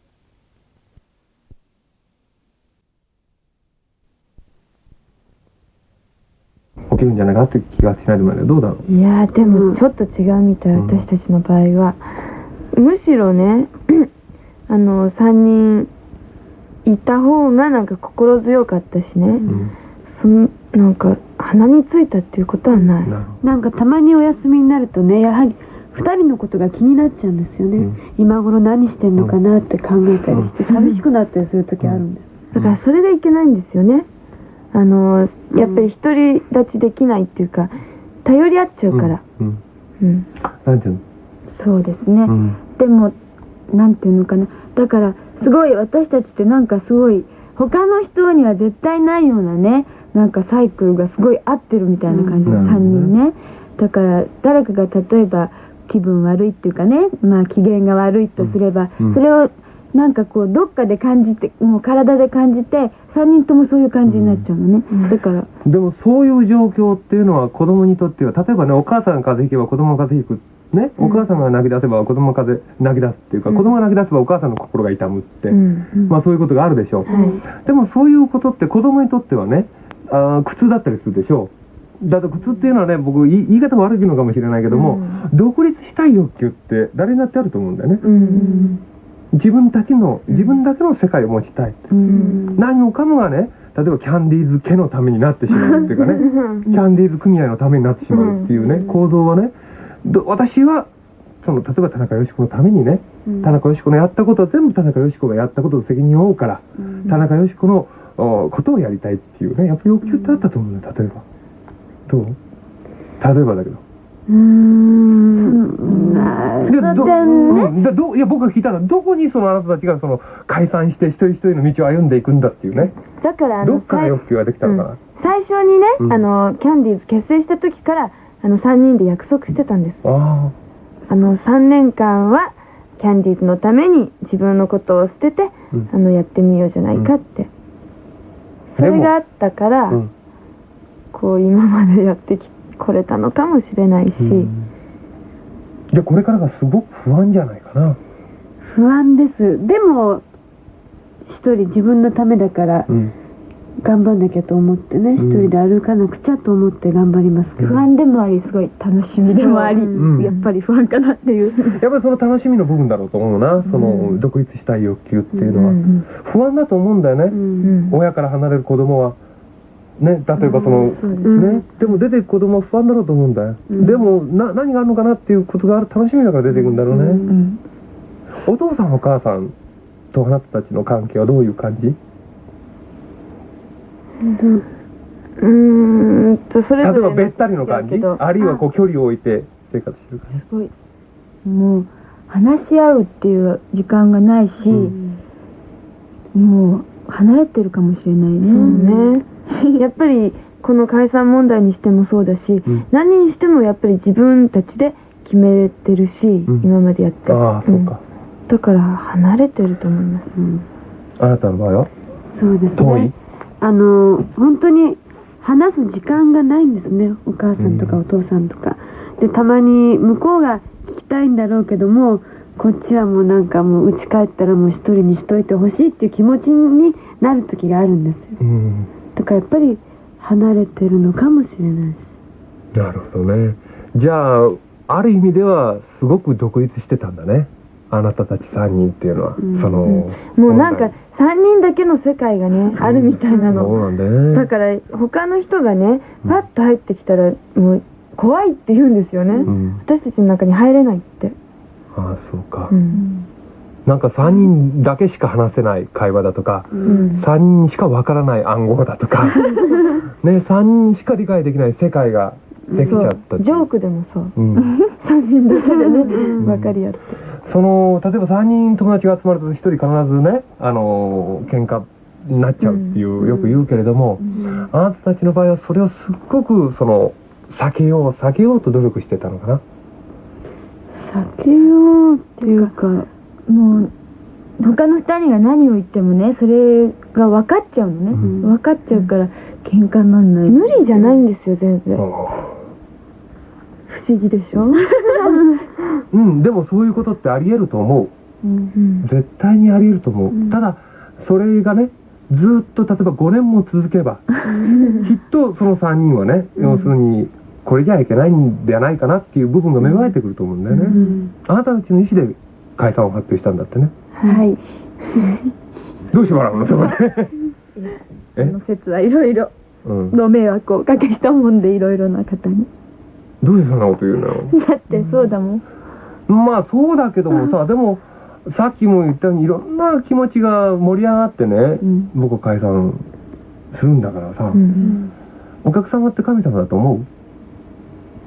Speaker 2: 起きるんじゃないかって気がしないでもないけどどうだろう。
Speaker 6: いやーでもちょっと違うみたい、
Speaker 2: うん
Speaker 6: 私たちの場合はむしろねあのさんにんいた方がなんか心強かったしね、
Speaker 2: うん
Speaker 6: そんなんか鼻についたっていうことはない。
Speaker 2: なるほ
Speaker 3: なんかたまにお休みになるとねやはりふたりのことが気になっちゃうんですよね、
Speaker 2: うん
Speaker 3: 今頃何してんのかなって考えたりして寂しくなったりする時あるんです、
Speaker 6: だからそれがいけないんですよね。あのやっぱり独り立ちできないっていうか頼り合っちゃうから、
Speaker 2: うんうん
Speaker 6: うん
Speaker 2: なんていうの
Speaker 4: そうですね、
Speaker 2: うん
Speaker 4: でもなんていうのかな、だからすごい私たちってなんかすごい他の人には絶対ないようなね、なんかサイクルがすごい合ってるみたいな感じで、
Speaker 2: うん
Speaker 4: さんにんね。だから誰かが例えば気分悪いっていうかね、まあ機嫌が悪いとすれば、
Speaker 2: うん
Speaker 4: それをなんかこうどっかで感じて、もう体で感じてさんにんともそういう感じになっちゃうのね、だから
Speaker 2: でもそういう状況っていうのは子供にとっては、例えばね、お母さんが風邪ひけば子供が風邪ひくね、お母さんが泣き出せば子供が風邪泣き出すっていうか、子供が泣き出せばお母さんの心が痛むって、
Speaker 6: うん
Speaker 2: まあそういうことがあるでしょう、でもそういうことって子供にとってはね、あー苦痛だったりするでしょう。だって苦痛っていうのはね、僕言い言い方悪いのかもしれないけども、独立したい欲求って誰にだってあると思うんだよね、
Speaker 6: うん
Speaker 2: 自分たちの自分だけの世界を持ちたい、
Speaker 6: うん
Speaker 2: 何もかもがね、例えばキャンディーズ家のためになってしまうっていうかね、キャンディーズ組合のためになってしまうっていうね、構造はね、ど私はその例えば田中佳子のためにね、田中佳子のやったことは全部田中佳子がやったことの責任を負うから、田中佳子のおことをやりたいっていうね、やっぱ欲求ってあったと思うんだよ。例えばどう例えばだけど
Speaker 4: うーんまあ
Speaker 2: でど
Speaker 4: そうだよね、
Speaker 2: うんでどいや僕が聞いたのは、どこにそのあなたたちがその解散して一人一人の道を歩んでいくんだっていうね、
Speaker 6: だからあの
Speaker 2: どっから欲求ができたのかな、
Speaker 6: 最初にね、
Speaker 2: うん
Speaker 6: あのキャンディーズ結成した時からあのさんにんで約束してたんです。
Speaker 2: あ
Speaker 6: あのさんねんかんはキャンディーズのために自分のことを捨てて、
Speaker 2: うん
Speaker 6: あのやってみようじゃないかって、それがあったから、
Speaker 2: あ、うん
Speaker 6: こう今までやってきこれたのかもしれないし、
Speaker 2: うんでこれからがすごく不安じゃないかな。
Speaker 3: 不安です。でも一人自分のためだから
Speaker 2: うん
Speaker 3: 頑張んなきゃと思ってね、一人で歩かなくちゃと思って頑張りますけど、
Speaker 4: 不安でもありすごい楽しみでもあり、
Speaker 2: うん
Speaker 4: やっぱり不安かなっていう、
Speaker 2: やっぱりその楽しみの部分だろうと思うな、その独立したい欲求っていうのは、
Speaker 6: うん
Speaker 2: 不安だと思うんだよね、
Speaker 6: うん
Speaker 2: 親から離れる子供はね、例えばその、
Speaker 6: そうです
Speaker 2: ね、でも出ていく子供は不安だろうと思うんだよ、でもな何があるのかなっていうことがある楽しみだから出ていくんだろうね、お父さんお母さんとあなたたちの関係はどういう感じ？
Speaker 6: うーんとそれぞれ
Speaker 2: 例えばべったりの感じ、
Speaker 6: 違うけど
Speaker 2: あるいはこう距離を置いて生活してる感じ？
Speaker 4: すごいもう話し合うっていう時間がないし、
Speaker 2: うん
Speaker 4: もう離れてるかもしれないね。
Speaker 6: そうねやっぱりこの解散問題にしてもそうだし、
Speaker 2: ん
Speaker 6: 何にしてもやっぱり自分たちで決めてるし、
Speaker 2: ん
Speaker 6: 今までやって
Speaker 2: ああ、そうか。
Speaker 6: うんだから離れてると思います。
Speaker 2: あなたの場合は
Speaker 3: そうです
Speaker 2: 遠い
Speaker 3: ね。あの本当に話す時間がないんですね。お母さんとかお父さんとか、でたまに向こうが聞きたいんだろうけども、こっちはもうなんかもう家帰ったらもう一人にしといてほしいっていう気持ちになる時があるんですよ。
Speaker 2: うん
Speaker 3: だからやっぱり離れてるのかもしれないし。
Speaker 2: なるほどね。じゃあある意味ではすごく独立してたんだね、あなたたちさんにんっていうのは、
Speaker 3: うん
Speaker 2: その、
Speaker 6: もうなんかさんにんだけの世界がねあるみたいな
Speaker 2: そう
Speaker 6: の。
Speaker 2: なんだね。
Speaker 6: だから他の人がねパッと入ってきたらもう怖いって言うんですよね、
Speaker 2: うん
Speaker 6: 私たちの中に入れないって、
Speaker 2: ああそうか、
Speaker 6: うん
Speaker 2: なんかさんにんだけしか話せない会話だとか、
Speaker 6: うん
Speaker 2: さんにんしかわからない暗号だとかね、さんにんしか理解できない世界ができちゃったっていう
Speaker 6: ジョークでもそう
Speaker 2: うん
Speaker 6: さんにんだけでね分かり合って、
Speaker 2: その例えばさんにん友達が集まるとひとり必ずね、あのー喧嘩になっちゃうっていう、よく言うけれども、あなたたちの場合はそれをすっごくその避けよう避けようと努力してたのかな。
Speaker 3: 避けようっていうか、
Speaker 4: もう他のふたりが何を言ってもねそれが分かっちゃうのね、
Speaker 2: うん
Speaker 4: 分かっちゃうから喧嘩になんない、
Speaker 6: 無理じゃないんですよ全然、
Speaker 2: あ
Speaker 6: 不思議でしょ、
Speaker 2: ーうんでもそういうことってあり得ると思う。
Speaker 6: うん
Speaker 2: 絶対にあり得ると思う、ただそれがねずーっと例えばごねんも続けばきっとそのさんにんはね、要するにこれじゃいけないんではないかなっていう部分が芽生えてくると思うんだよね、あなたたちの意思で解散を発表したんだってね。
Speaker 4: はい
Speaker 2: どうして笑うのそこでえ、
Speaker 4: の説はいろいろ
Speaker 2: うん、
Speaker 4: ご迷惑をおかけしたもんでいろいろな方に
Speaker 2: どうしてそんなこと言うの
Speaker 4: だってそうだもん、
Speaker 2: まあそうだけどもさ、でもさっきも言ったようにいろんな気持ちが盛り上がってね、僕は解散するんだからさ、
Speaker 6: うん
Speaker 2: お客様って神様だと思う？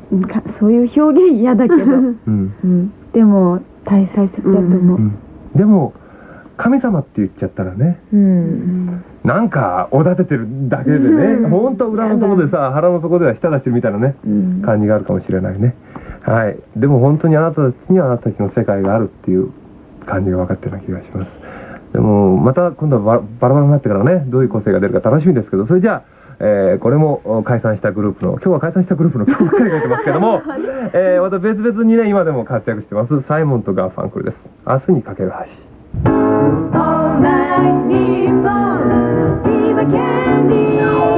Speaker 4: うんかそういう表現嫌だけど、
Speaker 2: うん
Speaker 4: うん、でも大切だと思う、
Speaker 2: うんでも神様って言っちゃったらね、
Speaker 6: うん
Speaker 2: なんかおだててるだけでね、本当は裏の底でさ、腹の底では舌出してるみたいなね、
Speaker 6: うん
Speaker 2: 感じがあるかもしれないね。はい。でも本当にあなたたちにはあなたたちの世界があるっていう感じが分かってるような気がします。でもまた今度はババラバラになってからね、どういう個性が出るか楽しみですけど、それじゃあ、えーこれも解散したグループの、今日は解散したグループの曲ばっかり書いてますけども、えーまた別々にね、今でも活躍してますサイモンとガーファンクルです。明日にかける橋。
Speaker 5: All night Nippon, be the candy.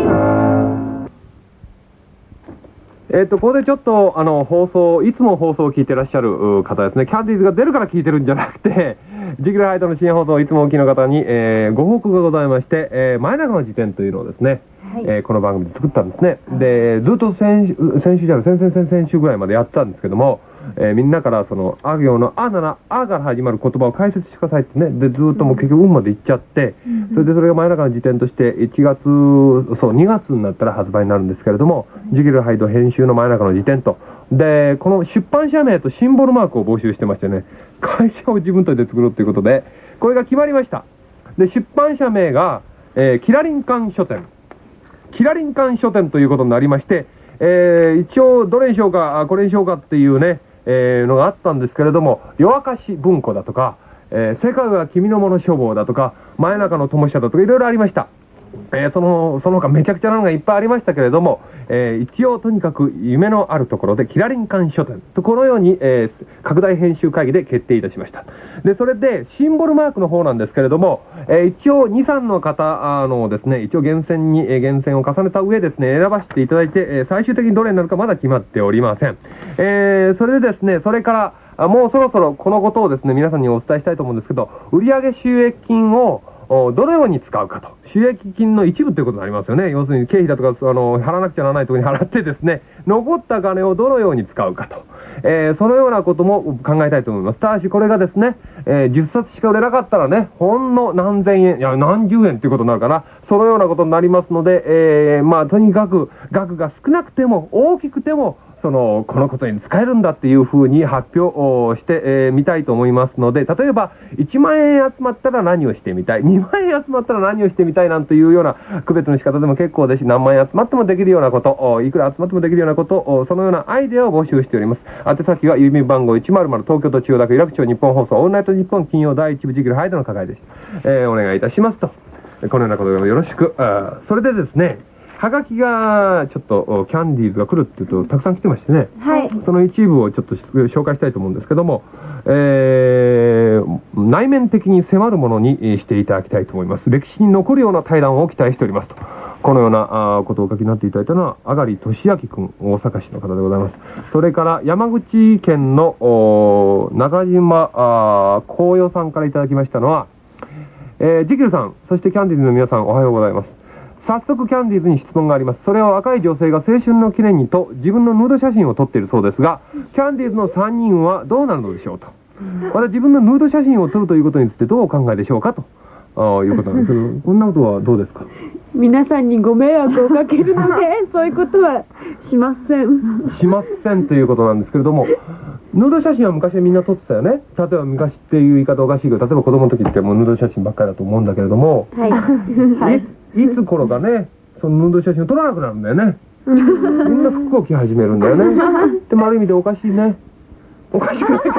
Speaker 2: えっとここでちょっとあの放送いつも放送を聞いてらっしゃるう方ですね、キャンディーズが出るから聞いてるんじゃなくて、ジグレハイドの深夜放送をいつもお聞きの方に、えーご報告がございまして、えー前中の辞典というのをですね、えーこの番組で作ったんですね。でずっと先週先週じゃない先々先々週ぐらいまでやってたんですけども、えーみんなからそのあ行のあならあから始まる言葉を解説してくださいってね、でずっともう結局運まで行っちゃって、それでそれが前中の辞典としていちがつそうにがつになったら発売になるんですけれども、ジグレハイド編集の前中の辞典と、でこの出版社名とシンボルマークを募集してましてね、会社を自分たちで作ろうということでこれが決まりました。で出版社名が、えーキラリン館書店キラリン館書店ということになりまして、えー一応どれにしようかこれにしようかっていうね、えーのがあったんですけれども、夜明かし文庫だとか、えー世界は君のもの書房だとか、前中の友社だとかいろいろありました。えーそのその他めちゃくちゃなのがいっぱいありましたけれども、えー一応とにかく夢のあるところでキラリン館書店とこのように、えー拡大編集会議で決定いたしました。でそれでシンボルマークの方なんですけれども、えー一応に、さんの方あのですね、一応厳選に、えー厳選を重ねた上ですね、選ばせていただいて、えー最終的にどれになるかまだ決まっておりません。えーそれでですね、それからあもうそろそろこのことをですね皆さんにお伝えしたいと思うんですけど、売上収益金をおどのように使うかと、収益金の一部ということになりますよね。要するに経費だとかあの払わなくちゃならないところに払ってですね、残った金をどのように使うかと、えーそのようなことも考えたいと思います。ただしこれがですね、えーじゅっさつしか売れなかったらね、ほんの何千円いや何十円ということになるかな、そのようなことになりますので、えーまあとにかく額が少なくても大きくてもそのこのことに使えるんだっていうふうに発表をしてみ、えー、たいと思いますので、例えばいちまんえん集まったら何をしてみたい、にまんえん集まったら何をしてみたいなんていうような区別の仕方でも結構ですし、何万円集まってもできるようなこと、いくら集まってもできるようなこと、そのようなアイデアを募集しております。宛先は郵便番号いちまるまる東京都千代田区有楽町日本放送オールナイトニッポン金曜だいいち部ジグレハイドの係でした、えー、お願いいたしますと、このようなことでよろしく。あそれでですね、はがきがちょっとキャンディーズが来るっていうとたくさん来てましてね、
Speaker 4: はい、
Speaker 2: その一部をちょっと紹介したいと思うんですけども、えー内面的に迫るものにしていただきたいと思います。歴史に残るような対談を期待しておりますと、このようなあことをお書きになっていただいたのはあがりとしあき君、大阪市の方でございます。それから山口県のお中島あ紅葉さんからいただきましたのは、えー、ジキルさん、そしてキャンディーズの皆さん、おはようございます。早速キャンディーズに質問があります。それは若い女性が青春の記念にと自分のヌード写真を撮っているそうですが、キャンディーズのさんにんはどうなるのでしょうと、また自分のヌード写真を撮るということについてどうお考えでしょうかとあいうことなんですけど、こんなことはどうですか。
Speaker 3: 皆さんにご迷惑をかけるのでそういうことはしません
Speaker 2: しませんということなんですけれども、ヌード写真は昔はみんな撮ってたよね。例えば昔っていう言い方おかしいけど、例えば子供の時ってもうヌード写真ばっかりだと思うんだけれども、
Speaker 3: はい、はい、
Speaker 2: い, いつ頃かね、そのヌード写真を撮らなくなるんだよね。みんな服を着始めるんだよね。でもある意味でおかしいね。おかしくないかど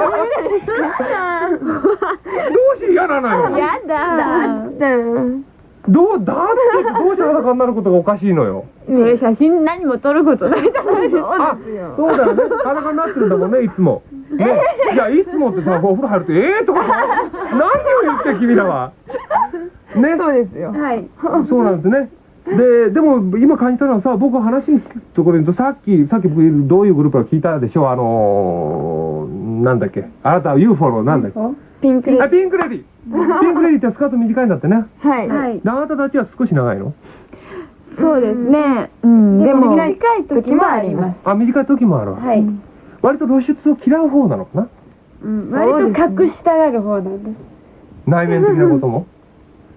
Speaker 2: うして嫌なのよ。
Speaker 3: やだ
Speaker 2: どうだってどうして裸になることがおかしいのよ。
Speaker 3: ね、写真何も撮ることないじゃないですか。
Speaker 2: あ、そうだよね。裸になってるんだもんね、いつも。ね、いやいつもってさ、お風呂入るとええーとかさ、何を言って君らは。ね、そうですよ。はい。そうなんですね。で、でも今感じたのはさ、僕話に聞くところに言うと、さっきさっき僕どういうグループか聞いたでしょ。あのー、なんだっけ、あなたは ユーフォ のなんだっけ、
Speaker 6: ピンクレディ。
Speaker 2: あ、ピンクレディ。ピンクレディってスカート短いんだってね。
Speaker 6: はい、
Speaker 3: はい。
Speaker 2: あなたたちは少し長いの？
Speaker 6: そうですね。うん、でも
Speaker 3: 短い時もあります。
Speaker 2: あ、短い時もあるわ。
Speaker 3: はい。
Speaker 2: 割と露出を嫌う方なのかな。
Speaker 3: うん、割と隠したがる方なんです。
Speaker 2: 内面的なことも。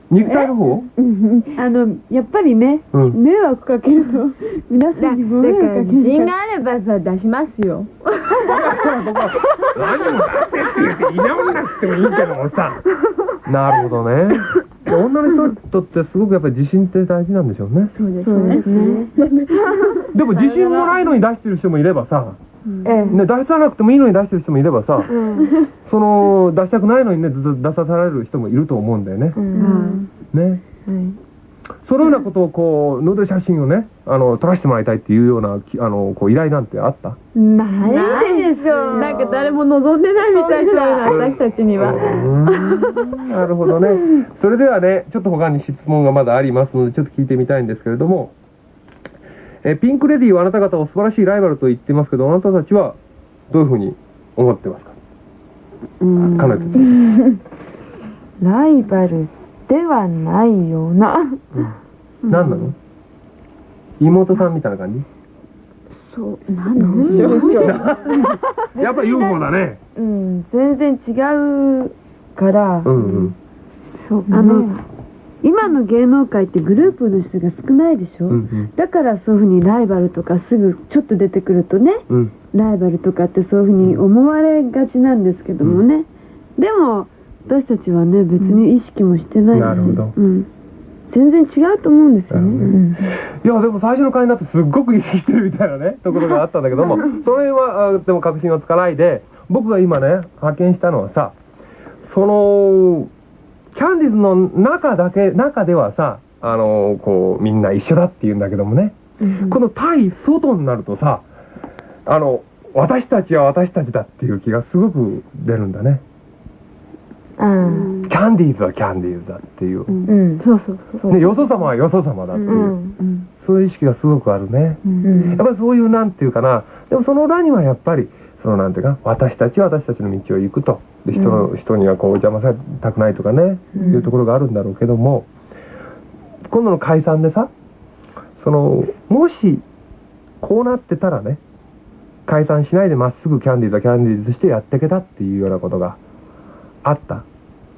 Speaker 2: 肉体の方？
Speaker 3: あのやっぱりね、
Speaker 2: うん
Speaker 3: 迷惑かけると皆さんにご迷惑かける
Speaker 4: 自信があればさ出しますよ。
Speaker 2: 何も出せって言って居直んなくてもいいけどもさ。なるほどね。女の人にとってすごくやっぱり自信って大事なんでしょうね。
Speaker 4: そうですね。
Speaker 2: でも自信もないのに出してる人もいればさ、
Speaker 6: ええ
Speaker 2: ね、出さなくてもいいのに出してる人もいればさ、その出したくないのにねずっと出さされる人もいると思うんだよね。
Speaker 6: うん
Speaker 2: ね。
Speaker 6: はい
Speaker 2: そのようなことをこうヌード写真をねあの撮らせてもらいたいっていうようなきあのこう依頼なんてあった？
Speaker 3: ないでしょう。なんか誰も望んでないみたいな私たちには。
Speaker 2: うーんなるほどね。それではねちょっと他に質問がまだありますのでちょっと聞いてみたいんですけれども、えピンク・レディーはあなた方を素晴らしいライバルと言ってますけど、あなたたちはどういうふうに思ってますか？彼女たち。
Speaker 6: ライバルではないような。
Speaker 2: 何なの？妹さんみたいな感じ？
Speaker 3: そうなんなんでしょう。
Speaker 2: やっぱ ユーフォー だね。
Speaker 6: うん全然違うから。
Speaker 2: うんうん
Speaker 3: そうあの今の芸能界ってグループの人が少ないでしょ。
Speaker 2: うんうん
Speaker 3: だからそういうふうにライバルとかすぐちょっと出てくるとね、
Speaker 2: うん
Speaker 3: ライバルとかってそういうふうに思われがちなんですけどもね、でも私たちはね別に意識もしてないし、
Speaker 2: なるほど
Speaker 3: うん、全然違うと思うんですよ
Speaker 2: なるほど
Speaker 3: ね。
Speaker 2: いやでも最初の会になってすっごく意識してるみたいなねところがあったんだけども、それはあでも確信はつかないで、僕が今ね発見したのはさ、そのキャンディーズの中だけ中ではさあのこうみんな一緒だっていうんだけどもね、この対外になるとさあの私たちは私たちだっていう気がすごく出るんだね。
Speaker 6: うん
Speaker 2: キャンディーズはキャンディーズだっていう、
Speaker 6: うん
Speaker 3: そうそうそう。
Speaker 2: ね、よそ様はよそ様だっていう、
Speaker 6: うん
Speaker 2: そういう意識がすごくあるね。
Speaker 6: うん
Speaker 2: やっぱりそういうなんていうかな、でもその裏にはやっぱりそのなんていうか私たちは私たちの道を行くと、で人の、人にはこう邪魔されたくないとかね、
Speaker 6: うん
Speaker 2: いうところがあるんだろうけども、今度の解散でさ、そのもしこうなってたらね、解散しないでまっすぐキャンディーズはキャンディーズとしてやっていけたっていうようなことがあった。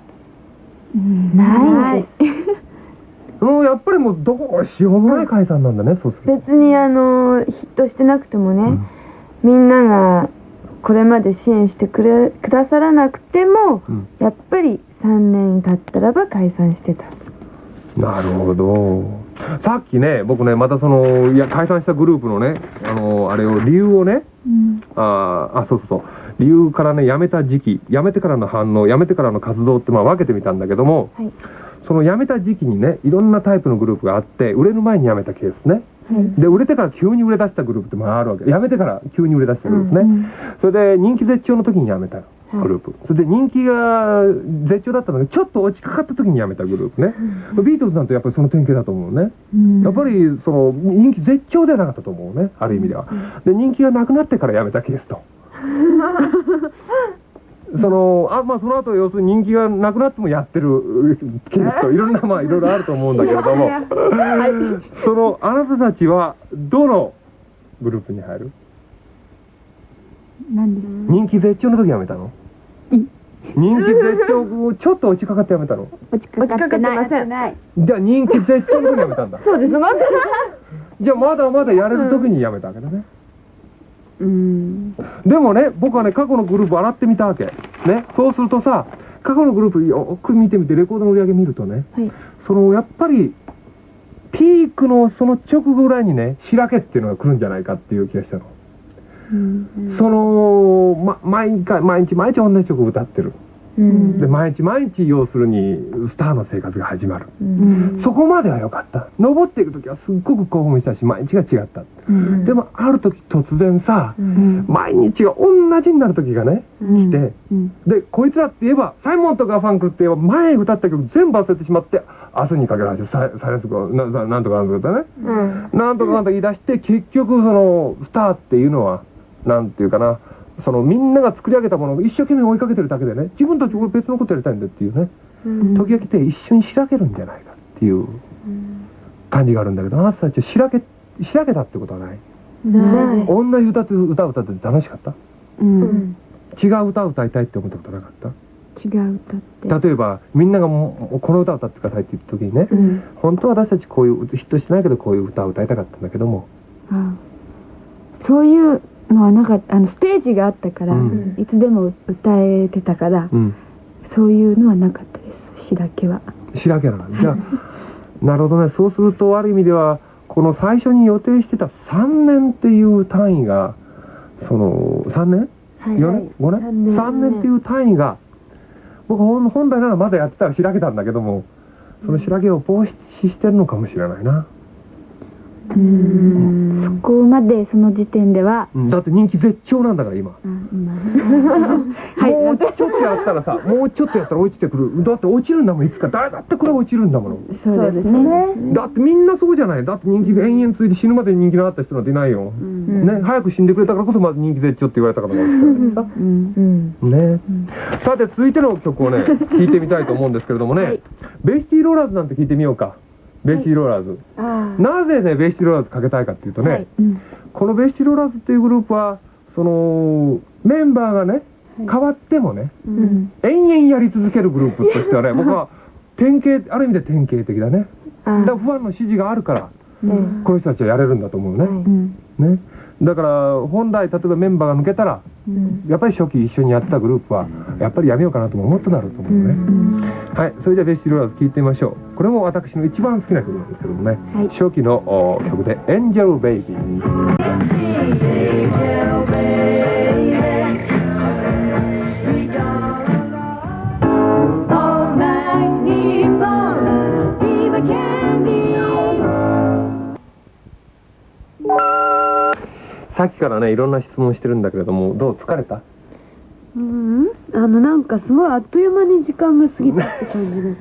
Speaker 6: ない
Speaker 2: もうやっぱりもうどうしようもない解散なんだね、そうすると。
Speaker 6: 別にあのヒットしてなくてもね、みんながこれまで支援してくれくださらなくても、
Speaker 2: うん
Speaker 6: やっぱりさんねん経ったらば解散してた。
Speaker 2: なるほど。さっきね、僕ね、またそのいや解散したグループのね、あのあれを理由をね、あーあそうそうそう理由からね、辞めた時期、辞めてからの反応、辞めてからの活動ってまあ分けてみたんだけども、
Speaker 6: はい
Speaker 2: その辞めた時期にね、いろんなタイプのグループがあって、売れる前に辞めたケースね。で売れてから急に売れ出したグループってまああるわけ。辞めてから急に売れ出したグループね。それで人気絶頂の時に辞めたグループ、それで人気が絶頂だったのでちょっと落ちかかった時に辞めたグループね、ビートルズなんてやっぱりその典型だと思うね、やっぱりその人気絶頂ではなかったと思うね、ある意味では。で人気がなくなってから辞めたケースとそのあまあその後要するに人気がなくなってもやってるケースといろんなまあいろいろあると思うんだけれどもそのあなたたちはどのグループに入る？人気絶頂の時辞めたの？人気絶頂ちょっと落ちかかって辞めたの？
Speaker 3: 落ちかかってません。
Speaker 2: じゃあ人気絶頂の時に辞めたんだ。
Speaker 3: そうです。まだ。
Speaker 2: じゃあまだまだやれる時に辞めたわけだね。
Speaker 3: うん。
Speaker 2: でもね、僕はね過去のグループ洗ってみたわけね。そうするとさ、過去のグループよく見てみてレコードの売り上げ見るとね、
Speaker 6: はい
Speaker 2: そのやっぱりピークのその直後ぐらいにね、しらけっていうのが来るんじゃないかっていう気がしたの。その、ま、毎回毎日毎日同じ曲を歌ってる、
Speaker 6: うん
Speaker 2: で毎日毎日要するにスターの生活が始まる、
Speaker 6: うん
Speaker 2: そこまでは良かった。登っていく時はすっごく興奮したし毎日が違った、
Speaker 6: うん
Speaker 2: でもある時突然さ、
Speaker 6: うん
Speaker 2: 毎日が同じになる時がね、来て、でこいつらって言えばサイモンとかファンクって言えば前歌った曲全部忘れてしまって、明日にかける話サイサイレンスコなななんとかなんとかね、
Speaker 6: うん
Speaker 2: なんとかなんとか言い出して結局そのスターっていうのはなんていうかな、そのみんなが作り上げたものを一生懸命追いかけてるだけでね、自分たち俺別のことやりたいんだっていうね、時が来て一緒にしらけるんじゃないかっていう感じがあるんだけど、あなたたちはしらけしらけたってことはない？
Speaker 3: ない。
Speaker 2: 同じ歌って歌を歌ってて楽しかった？
Speaker 3: うん。
Speaker 2: 違う歌を歌いたいって思ったことなかった？
Speaker 6: 違う歌って
Speaker 2: 例えばみんながもうこの歌を歌ってくださいって言った時にね、
Speaker 6: うん、
Speaker 2: 本当は私たちこういうヒットしてないけどこういう歌を歌いたかったんだけども、
Speaker 6: ああそういうのはなかった。あのステージがあったから、
Speaker 2: うん、
Speaker 6: いつでも歌えてたから、
Speaker 2: うん、
Speaker 6: そういうのはなかったです。詩だけは
Speaker 2: 詩だけなの。じゃあなるほどね。そうするとある意味ではこの最初に予定してたさんねんっていう単位がそのさんねん、
Speaker 6: はい、
Speaker 2: よねん、ごねん、さんねんっていう単位が僕本来ならまだやってたら白けたんだけども、その白けを防止してるのかもしれないな。
Speaker 6: うーん、そこまでその時点では、
Speaker 2: うん、だって人気絶頂なんだから今。
Speaker 6: 今
Speaker 2: はい、もうちょっとやったらさ、もうちょっとやったら落ちてくる。だって落ちるんだもん、いつか。誰だってこれ落ちるんだもの。
Speaker 6: そうですね。
Speaker 2: だってみんなそうじゃない。だって人気が延々続いて死ぬまでに人気のあった人なんていないよ。うん、ね、早く死んでくれたからこそまず人気絶頂って言われたからかもしれないさ。うんうん、ね、うん、さて続いての曲をね聴いてみたいと思うんですけれどもね、はい、ベイシティローラーズなんて聴いてみようか。ベイシティローラーズ、はい、なぜねベイシティローラーズかけたいかっていうとね、はい、うん、このベイシティローラーズっていうグループはそのメンバーがね、はい、変わってもね、うん、延々やり続けるグループとしてはね僕は典型、ある意味で典型的だね。だからファンの支持があるから、うん、この人たちはやれるんだと思うね、はい、ね。だから本来例えばメンバーが抜けたら、うん、やっぱり初期一緒にやったグループはやっぱりやめようかなとも思ってなると思うね、うん、はい。それじゃあベイシティローラーズ聴いてみましょう。これも私の一番好きな曲なんですけどもね、はい、初期の曲で「エンジェルベイビー」。さっきからねいろんな質問してるんだけれども、どう疲れた？
Speaker 3: うん、あのなんかすごいあっという間に時間が過ぎたって感じです。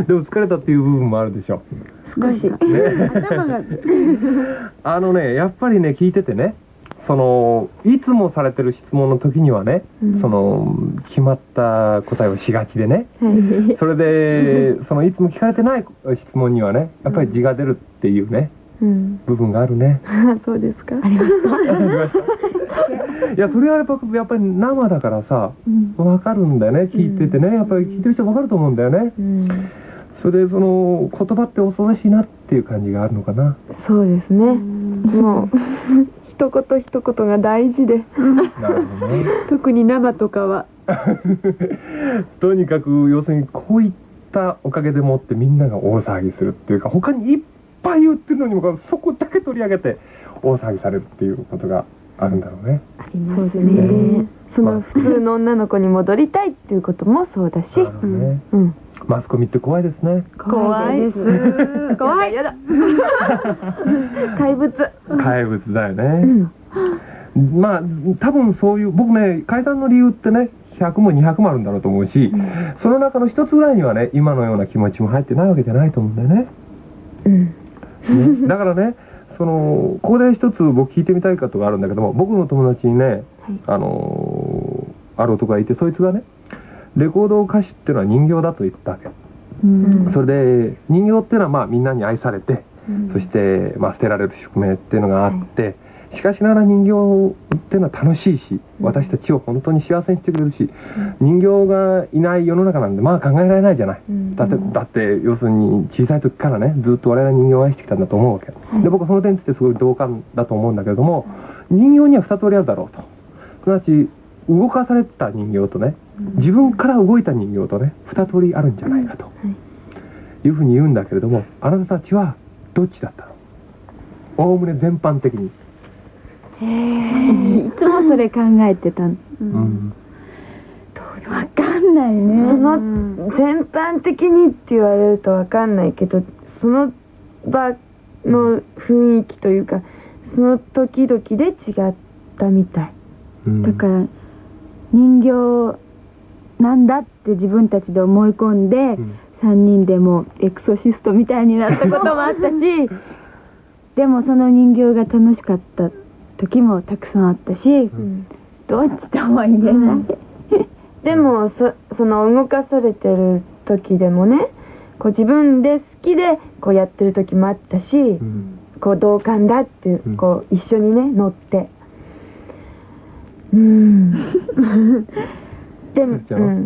Speaker 2: でも疲れたっていう部分もあるでしょ。
Speaker 3: 少し、ね、頭が
Speaker 2: あのねやっぱりね聞いててね、そのいつもされてる質問の時にはね、うん、その決まった答えをしがちでね、はい、それでそのいつも聞かれてない質問にはねやっぱり字が出るっていうね、うん、部分があるね。
Speaker 6: そうですか。ありました。
Speaker 2: いやそれはやっぱやっぱり生だからさ、うん、分かるんだよね。聞いててね、やっぱり聞いてる人分かると思うんだよね、うん、それでその言葉って恐ろしいなっていう感じがあるのかな。
Speaker 6: そうですね、うん、もう一言一言が大事で
Speaker 2: なるほどね。
Speaker 3: 特に生とかは
Speaker 2: とにかく要するにこういったおかげでもってみんなが大騒ぎするっていうか、他にいっぱい言ってるのにもかかわらずそこだけ取り上げて大騒ぎされるっていうことがあるんだろうね。
Speaker 6: ありますね。ね、その普通の女の子に戻りたいっていうこともそうだし、
Speaker 2: ね、うん、マスコミって怖いですね。
Speaker 6: 怖いです。怖い。やだ。怪物。
Speaker 2: 怪物だよね。うん、まあ多分そういう僕ね解散の理由ってねひゃくもにひゃくもあるんだろうと思うし、うん、その中の一つぐらいにはね今のような気持ちも入ってないわけじゃないと思うんだよね。うんね、だからねそのここで一つ僕聞いてみたいことがあるんだけども、僕の友達にね、はい、あのー、ある男がいて、そいつがねレコード歌手っていうのは人形だと言ったわけ、うん、それで人形っていうのはまあみんなに愛されて、うん、そして、まあ、捨てられる宿命っていうのがあって、はい、しかしながら人形っていうのは楽しいし、私たちを本当に幸せにしてくれるし、うん、人形がいない世の中なんでまあ考えられないじゃない、うん、だって、だって要するに小さい時からねずっと我々は人形を愛してきたんだと思うわけ、はい、で僕はその点についてすごい同感だと思うんだけれども、人形には二通りあるだろうと。すなわち動かされた人形とね、自分から動いた人形とね二通りあるんじゃないかと、はい、いうふうに言うんだけれども、あなたたちはどっちだったの？おおむね全般的に。
Speaker 6: へえ、いつもそれ考えてた。うん。うん、
Speaker 3: わかんないね。
Speaker 6: その全般的にって言われるとわかんないけど、その場の雰囲気というか、その時々で違ったみたい。うん、
Speaker 3: だから人形なんだって自分たちで思い込んで、うん、さんにんでもエクソシストみたいになったこともあったしでもその人形が楽しかった時もたくさんあったし、うん、どっちとも言えない、うん、
Speaker 6: でも そ, その動かされてる時でもね、こう自分で好きでこうやってる時もあったし、うん、こう同感だってこう一緒にね乗ってうんでも、うん、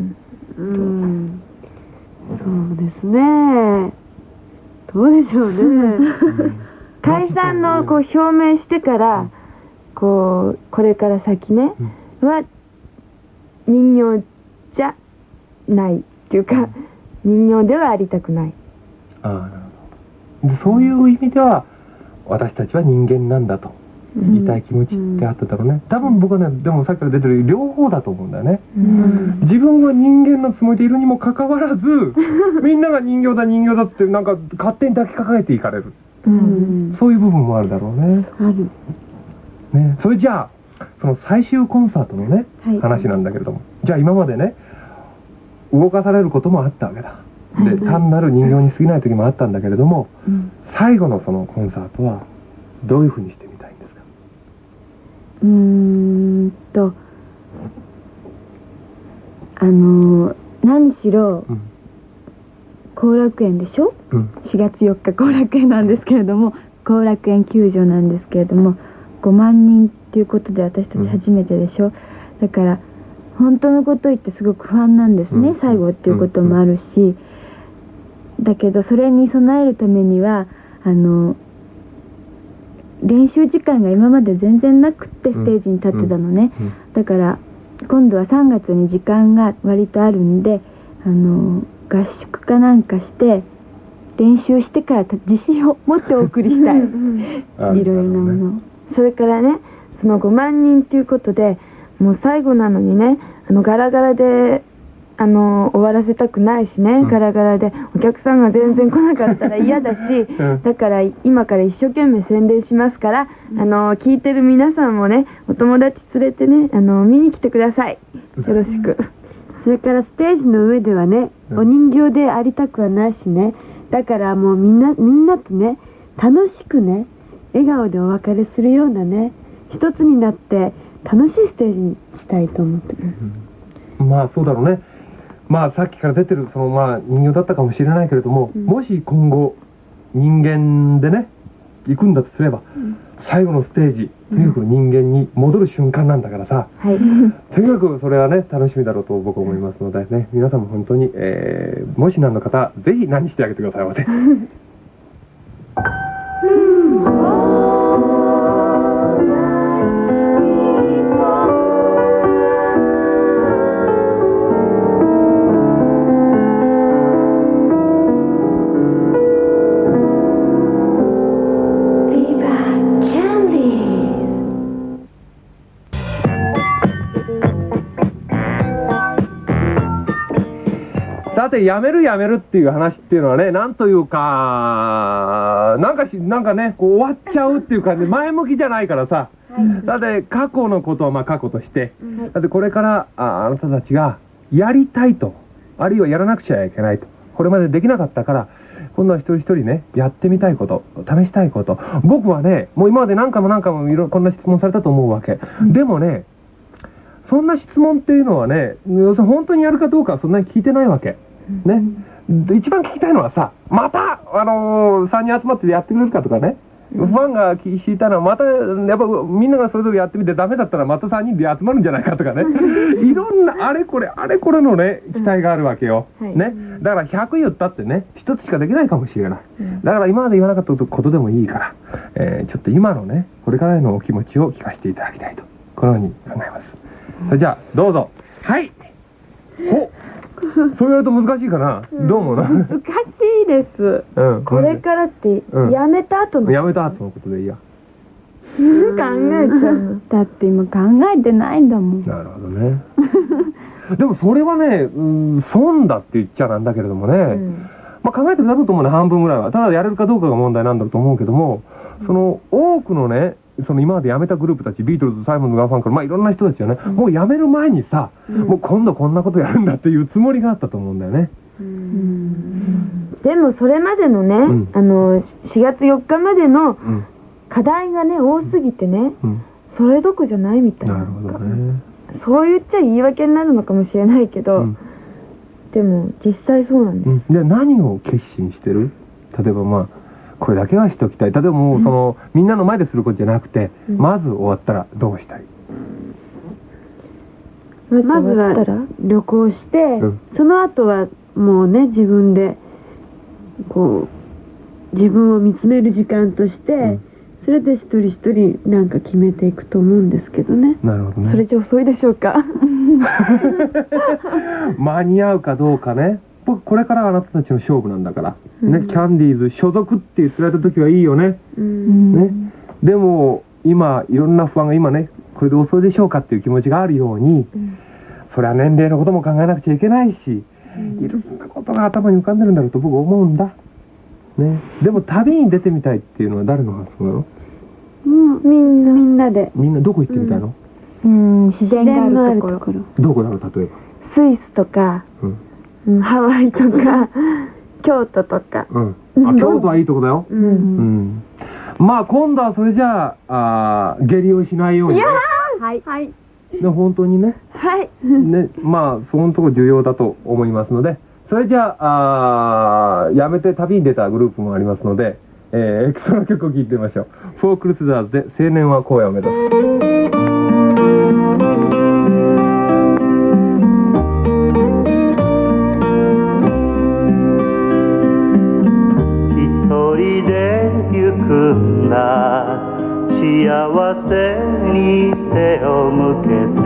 Speaker 3: うんそうですねどうでしょうね
Speaker 6: 解散のこう表明してからこうこれから先ねは人形じゃないっていうか人形ではありたくない。
Speaker 2: ああなるほど。でそういう意味では私たちは人間なんだと言いたい気持ちってあっただろうね。多分僕はねでもさっきから出てる両方だと思うんだよね。自分は人間のつもりでいるにもかかわらずみんなが人形だ人形だってなんか勝手に抱きかかえていかれる。
Speaker 3: うん
Speaker 2: そういう部分もあるだろうね。
Speaker 3: ある
Speaker 2: ね、それじゃあその最終コンサートのね、
Speaker 4: はい
Speaker 2: 話なんだけれども、じゃあ今までね動かされることもあったわけだ。で単なる人形に過ぎない時もあったんだけれども、
Speaker 4: うん、
Speaker 2: 最後のそのコンサートはどういうふうにしてみたいんですか？
Speaker 4: うーんとあの何しろ
Speaker 2: うん
Speaker 4: 後楽園でしょ、
Speaker 2: うん
Speaker 4: しがつよっか後楽園なんですけれども後楽園球場なんですけれどもごまんにんっていうことで私たち初めてでしょ、だから本当のこと言ってすごく不安なんですね、
Speaker 2: うん
Speaker 4: 最後っていうこともあるし、だけどそれに備えるためにはあの練習時間が今まで全然なくってステージに立ってたのね、
Speaker 2: うん
Speaker 4: だから今度はさんがつに時間が割とあるんであの合宿かなんかして練習してから自信を持ってお送りしたい
Speaker 2: あ
Speaker 4: いろいろなものを。
Speaker 6: それからねそのごまんにんっていうことでもう最後なのにねあのガラガラであの終わらせたくないしね、
Speaker 2: うん
Speaker 6: ガラガラでお客さんが全然来なかったら嫌だし、
Speaker 2: うん
Speaker 6: だから今から一生懸命宣伝しますから、あの聞いてる皆さんもねお友達連れてねあの見に来てください。よろしく。
Speaker 3: それからステージの上ではね、
Speaker 2: うん
Speaker 3: お人形でありたくはないしねだからもうみんなみんなとね楽しくね笑顔でお別れするようなね一つになって楽しいステージにしたいと思ってます、
Speaker 2: まあそうだろうね。まあさっきから出てるそのまあ人形だったかもしれないけれども、
Speaker 3: うん
Speaker 2: もし今後人間でね行くんだとすれば、最後のステージとにかく人間に戻る瞬間なんだからさ、
Speaker 6: はい。
Speaker 2: とにかくそれはね楽しみだろうと僕は思いますのでね、皆さんも本当に、えー、もし何の方ぜひ何してあげてくださいませ。さてやめるやめるっていう話っていうのはねなんというかなんかしなんかねこう終わっちゃうっていう感じで前向きじゃないからさ、だって過去のことはまあ過去として、だってこれからああなたたちがやりたいとあるいはやらなくちゃいけないとこれまでできなかったから今度は一人一人ねやってみたいこと試したいこと僕はねもう今まで何回も何回もいろこんな質問されたと思うわけ、うん、でもねそんな質問っていうのはね要するに本当にやるかどうかはそんなに聞いてないわけね、で一番聞きたいのはさまたあのー、さんにん集まってやってくれるかとかね、うん、ファンが聞いたのはまたやっぱみんながそれぞれやってみてダメだったらまたさんにんで集まるんじゃないかとかねいろんなあれこれあれこれのね期待があるわけよ、うんはい、ね、だからひゃく言ったってねひとつしかできないかもしれない、うん、だから今まで言わなかったことでもいいから、えー、ちょっと今のねこれからへのお気持ちを聞かせていただきたいとこのように考えます、うん、それじゃあどうぞ。はい。おそうやると難しいかな、うん、どうもな
Speaker 3: 難しいです、
Speaker 2: うん、
Speaker 6: これからってやめた後の、
Speaker 2: うん、やめた後のことでいいや
Speaker 6: 考えちゃう
Speaker 4: だって今考えてないんだもん。
Speaker 2: なるほどねでもそれはね、うん、損だって言っちゃなんだけれどもね、うん、まあ考えてくださると思うね半分ぐらいはただやれるかどうかが問題なんだろうと思うけども、うん、その多くのねその今まで辞めたグループたちビートルズサイモンズ・ガーファンクルまあいろんな人たちはね、うん、もう辞める前にさ、うん、もう今度こんなことやるんだっていうつもりがあったと思うんだよね、うん、
Speaker 6: でもそれまでのね、うん、あのしがつよっかまでの課題がね多すぎてね、うん、それどこじゃないみたいな、
Speaker 2: なるほどね、
Speaker 6: そう言っちゃ言い訳になるのかもしれないけど、うん、でも実際そうなんです、うん、
Speaker 2: で何を決心してる？例えばまあこれだけはしておきたい。例えばもうその、うん、みんなの前ですることじゃなくて、うん、まず終わったらどうしたい？
Speaker 3: まずは旅行して、
Speaker 2: うん
Speaker 3: その後はもうね自分でこう自分を見つめる時間として、
Speaker 2: ん
Speaker 3: それで一人一人なんか決めていくと思うんですけどね。
Speaker 2: なるほどね。
Speaker 6: それじゃ遅いでしょうか。
Speaker 2: 間に合うかどうかね。僕これからあなたたちの勝負なんだから、
Speaker 3: うん
Speaker 2: ね、キャンディーズ所属って言ってられた時はいいよね。
Speaker 3: うん
Speaker 2: ね、でも今いろんな不安が今ねこれで遅いでしょうかっていう気持ちがあるように、それは年齢のことも考えなくちゃいけないし、いろんなことが頭に浮かんでるんだろうと僕思うんだ、ね、でも旅に出てみたいっていうのは誰の発想なの？
Speaker 3: もうみんなみんなで
Speaker 2: みんなどこ行ってみたいの？
Speaker 6: うん自然があるところ、
Speaker 3: ろ
Speaker 2: どこだろう例えば。
Speaker 6: スイスとか、
Speaker 2: うん
Speaker 6: うん、ハワイとか京都とか、
Speaker 2: うん、あ京都はいいとこだよ。
Speaker 3: う
Speaker 2: うんん、まあ今度はそれじゃあ、あー下痢をしないようにね。
Speaker 6: はいはい
Speaker 2: ね本当にね。
Speaker 6: はい
Speaker 2: ね、まあそのとこ重要だと思いますので、それじゃあ、あーやめて旅に出たグループもありますので、えー、その曲を聴いてみましょう。フォークルスダーズで青年は荒野を目指す。
Speaker 7: 一人で行くんだ幸せに背を向けて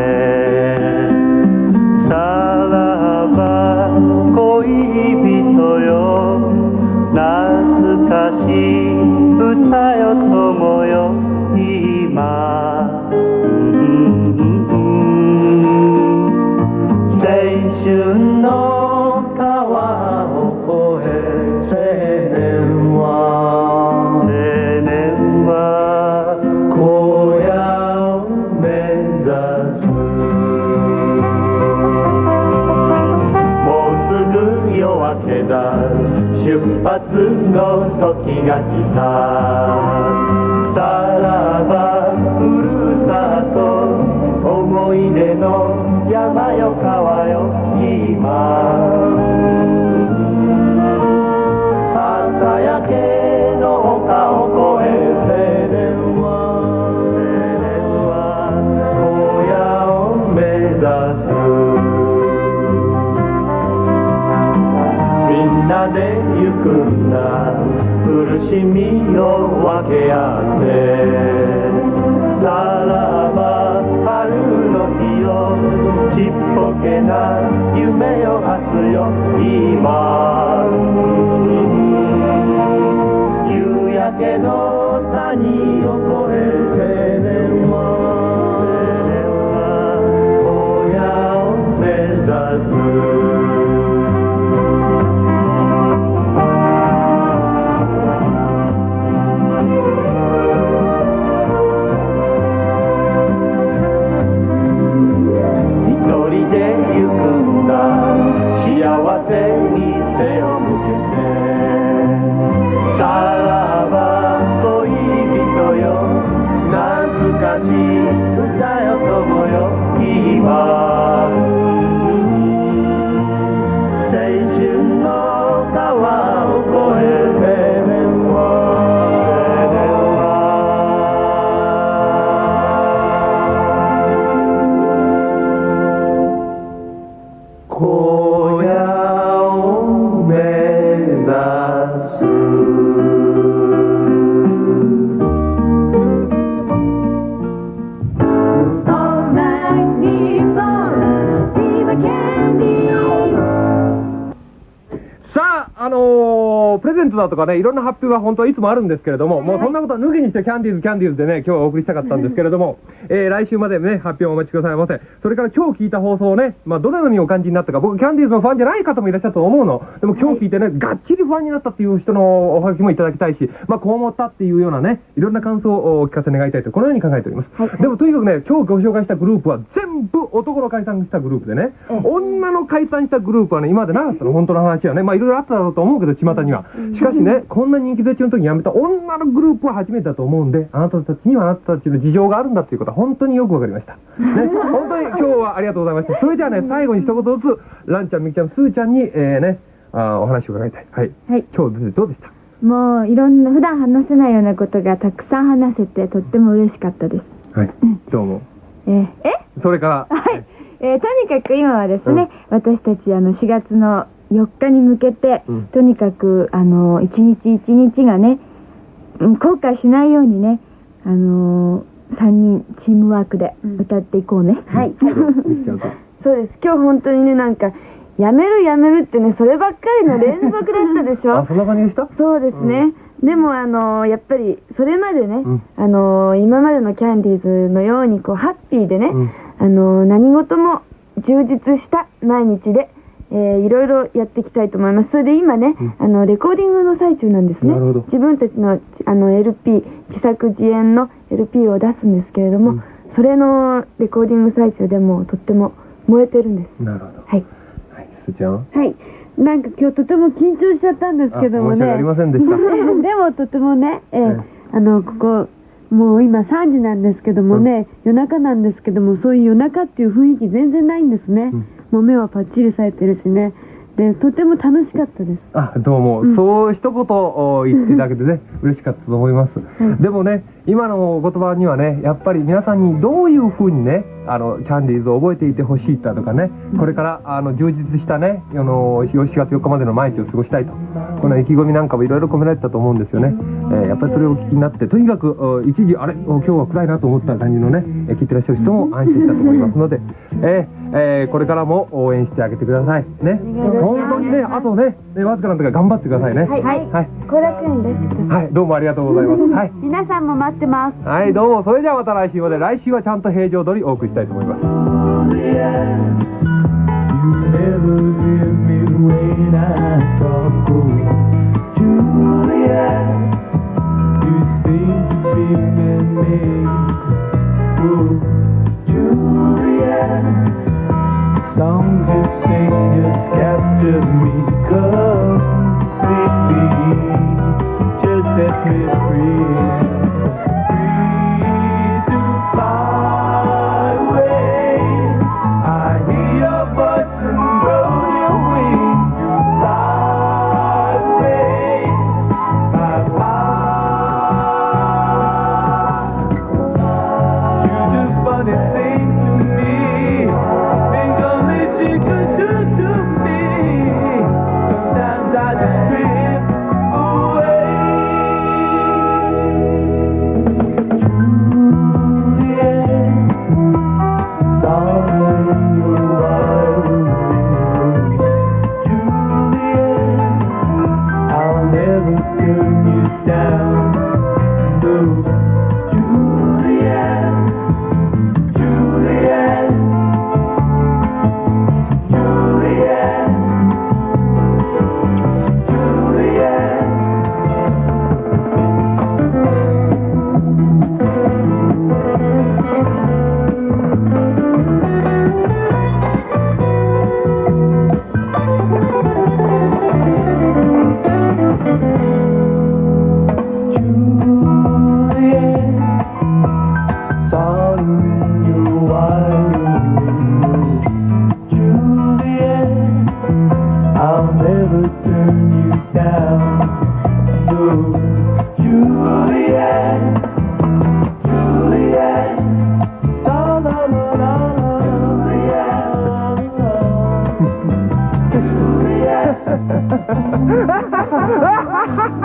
Speaker 7: さらば恋人よ懐かしい歌よ友よ今青春の川を越え青年は青年は荒野を目指すもうすぐ夜明けだ出発の時が来たさらばふるさと思い出の山よ川よ今朝焼けの丘を越え青年は青年は荒野を目指すみんなで行くんだ苦しみを分け合ってさらば春の日よちっぽけな夢よ明日よ今夕焼けの谷を越え青年は荒野を目指す幸せに背を向けてさらば恋人よ懐かしい歌よ友よ今青春の川を越え青年は
Speaker 2: プレゼントだとかねいろんな発表が本当はいつもあるんですけれども、もうそんなことは抜きにしてキャンディーズキャンディーズでね今日はお送りしたかったんですけれども、えー、来週までね発表をお待ちくださいませ。それから今日聞いた放送をね、まあ、どのようにお感じになったか、僕キャンディーズのファンじゃない方もいらっしゃったと思うの。でも今日聞いてねがっちりファンになったっていう人のおはがきもいただきたいし、まあ、こう思ったっていうようなねいろんな感想をお聞かせ願いたいとこのように考えております、はい、でもとにかくね今日ご紹介したグループは全部男の解散したグループでね、うん、女の解散したグループはね今までなかったの本当の話はね、まあいろいろあっただろうと思うけど巷には、しかしねこんな人気絶頂の時に辞めた女のグループは初めてだと思うんで、あなたたちにはあなたたちの事情があるんだっていうことは本当によくわかりました、ね、本当に今日はありがとうございました。それじゃあね最後に一言ずつランちゃんみきちゃんすーちゃんに、えー、ねあお話を伺いたい。はい、はい、今日どうでした？
Speaker 6: もういろんな普段話せないようなことがたくさん話せてとっても嬉しかったです。
Speaker 2: はい、どうも。
Speaker 6: ええ
Speaker 2: それから、
Speaker 3: はい、
Speaker 4: えーとにかく今はですね、私たちあのしがつのよっかに向けて、
Speaker 2: うん
Speaker 4: とにかくあの一日一日がね、うん後悔しないようにね、あのー、さんにんチームワークで歌っていこうね。
Speaker 3: はい
Speaker 6: そうです。今日本当にね、なんかやめるやめるってね、そればっかりの連続だったでしょ。
Speaker 2: あ、そんな感じでした？
Speaker 6: そうですね、でもあのやっぱりそれまでね、
Speaker 2: うん
Speaker 6: あの今までのキャンディーズのようにこうハッピーでね、
Speaker 2: うん
Speaker 6: あの何事も充実した毎日で、えーいろいろやっていきたいと思います。それで今ね、あのレコーディングの最中なんですね。
Speaker 2: なるほど
Speaker 6: 自分たちのあの エルピー 自作自演の エルピー を出すんですけれども、
Speaker 2: うん
Speaker 6: それのレコーディング最中でもとっても燃えてるんです。
Speaker 2: なるほど。
Speaker 6: はい。
Speaker 2: はい、すーちゃん。
Speaker 3: はいなんか今日とても緊張しちゃったんですけどもね
Speaker 2: あ申し訳ありませんでした。
Speaker 3: でもとてもね、えー
Speaker 2: え
Speaker 3: あのここもう今さんじなんですけどもね、夜中なんですけども、そういう夜中っていう雰囲気全然ないんですね、
Speaker 2: うん
Speaker 3: もう目はパッチリさえてるしね、でとても楽しかったです。
Speaker 2: あ、どうも、そう一言お言っていただけてね、嬉しかったと思います。でもね、今のお言葉にはね、やっぱり皆さんにどういうふうにね、あのキャンディーズを覚えていてほしいだとかね、これからあの充実したね、あのしがつよっかまでの毎日を過ごしたいと、この意気込みなんかもいろいろ込められてたと思うんですよね。えーやっぱりそれをお聞きになって、とにかくお一時あれ、お今日は暗いなと思った感じのね、えー聞いてらっしゃる人も安心したと思いますので、えーえーこれからも応援してあげてくださいね。本当にね、あとね、ねわずかなんだから頑張ってくださいね。
Speaker 6: はい、はい、
Speaker 2: はい、
Speaker 6: 後楽園です。
Speaker 2: はい、どうもありがとうございます。はい、
Speaker 3: 皆さんも待ってます。
Speaker 2: はい、どうも。それではまた来週まで。来週はちゃんと平常通りお送りしたいと思います。
Speaker 7: You never hear me when I talk. Oh, Julia, you seem to be man-made. Oh, Julia, songs you sing just capture me completely. Just set me free. Free to fly away. I hear your voice and blow your wings to fly away. Fly, fly. You do funny things to me, things only she could do to me. Sometimes I just drift away. Juliet, sorrow in your eyes. Juliet, I'll never turn you down. No, Juliet, Juliet, Juliet, Juliet. Juliet, saw you in your wild window. Juliet, I'll never turn you down. No, Juliet, Juliet, la la la la la, Juliet, Juliet.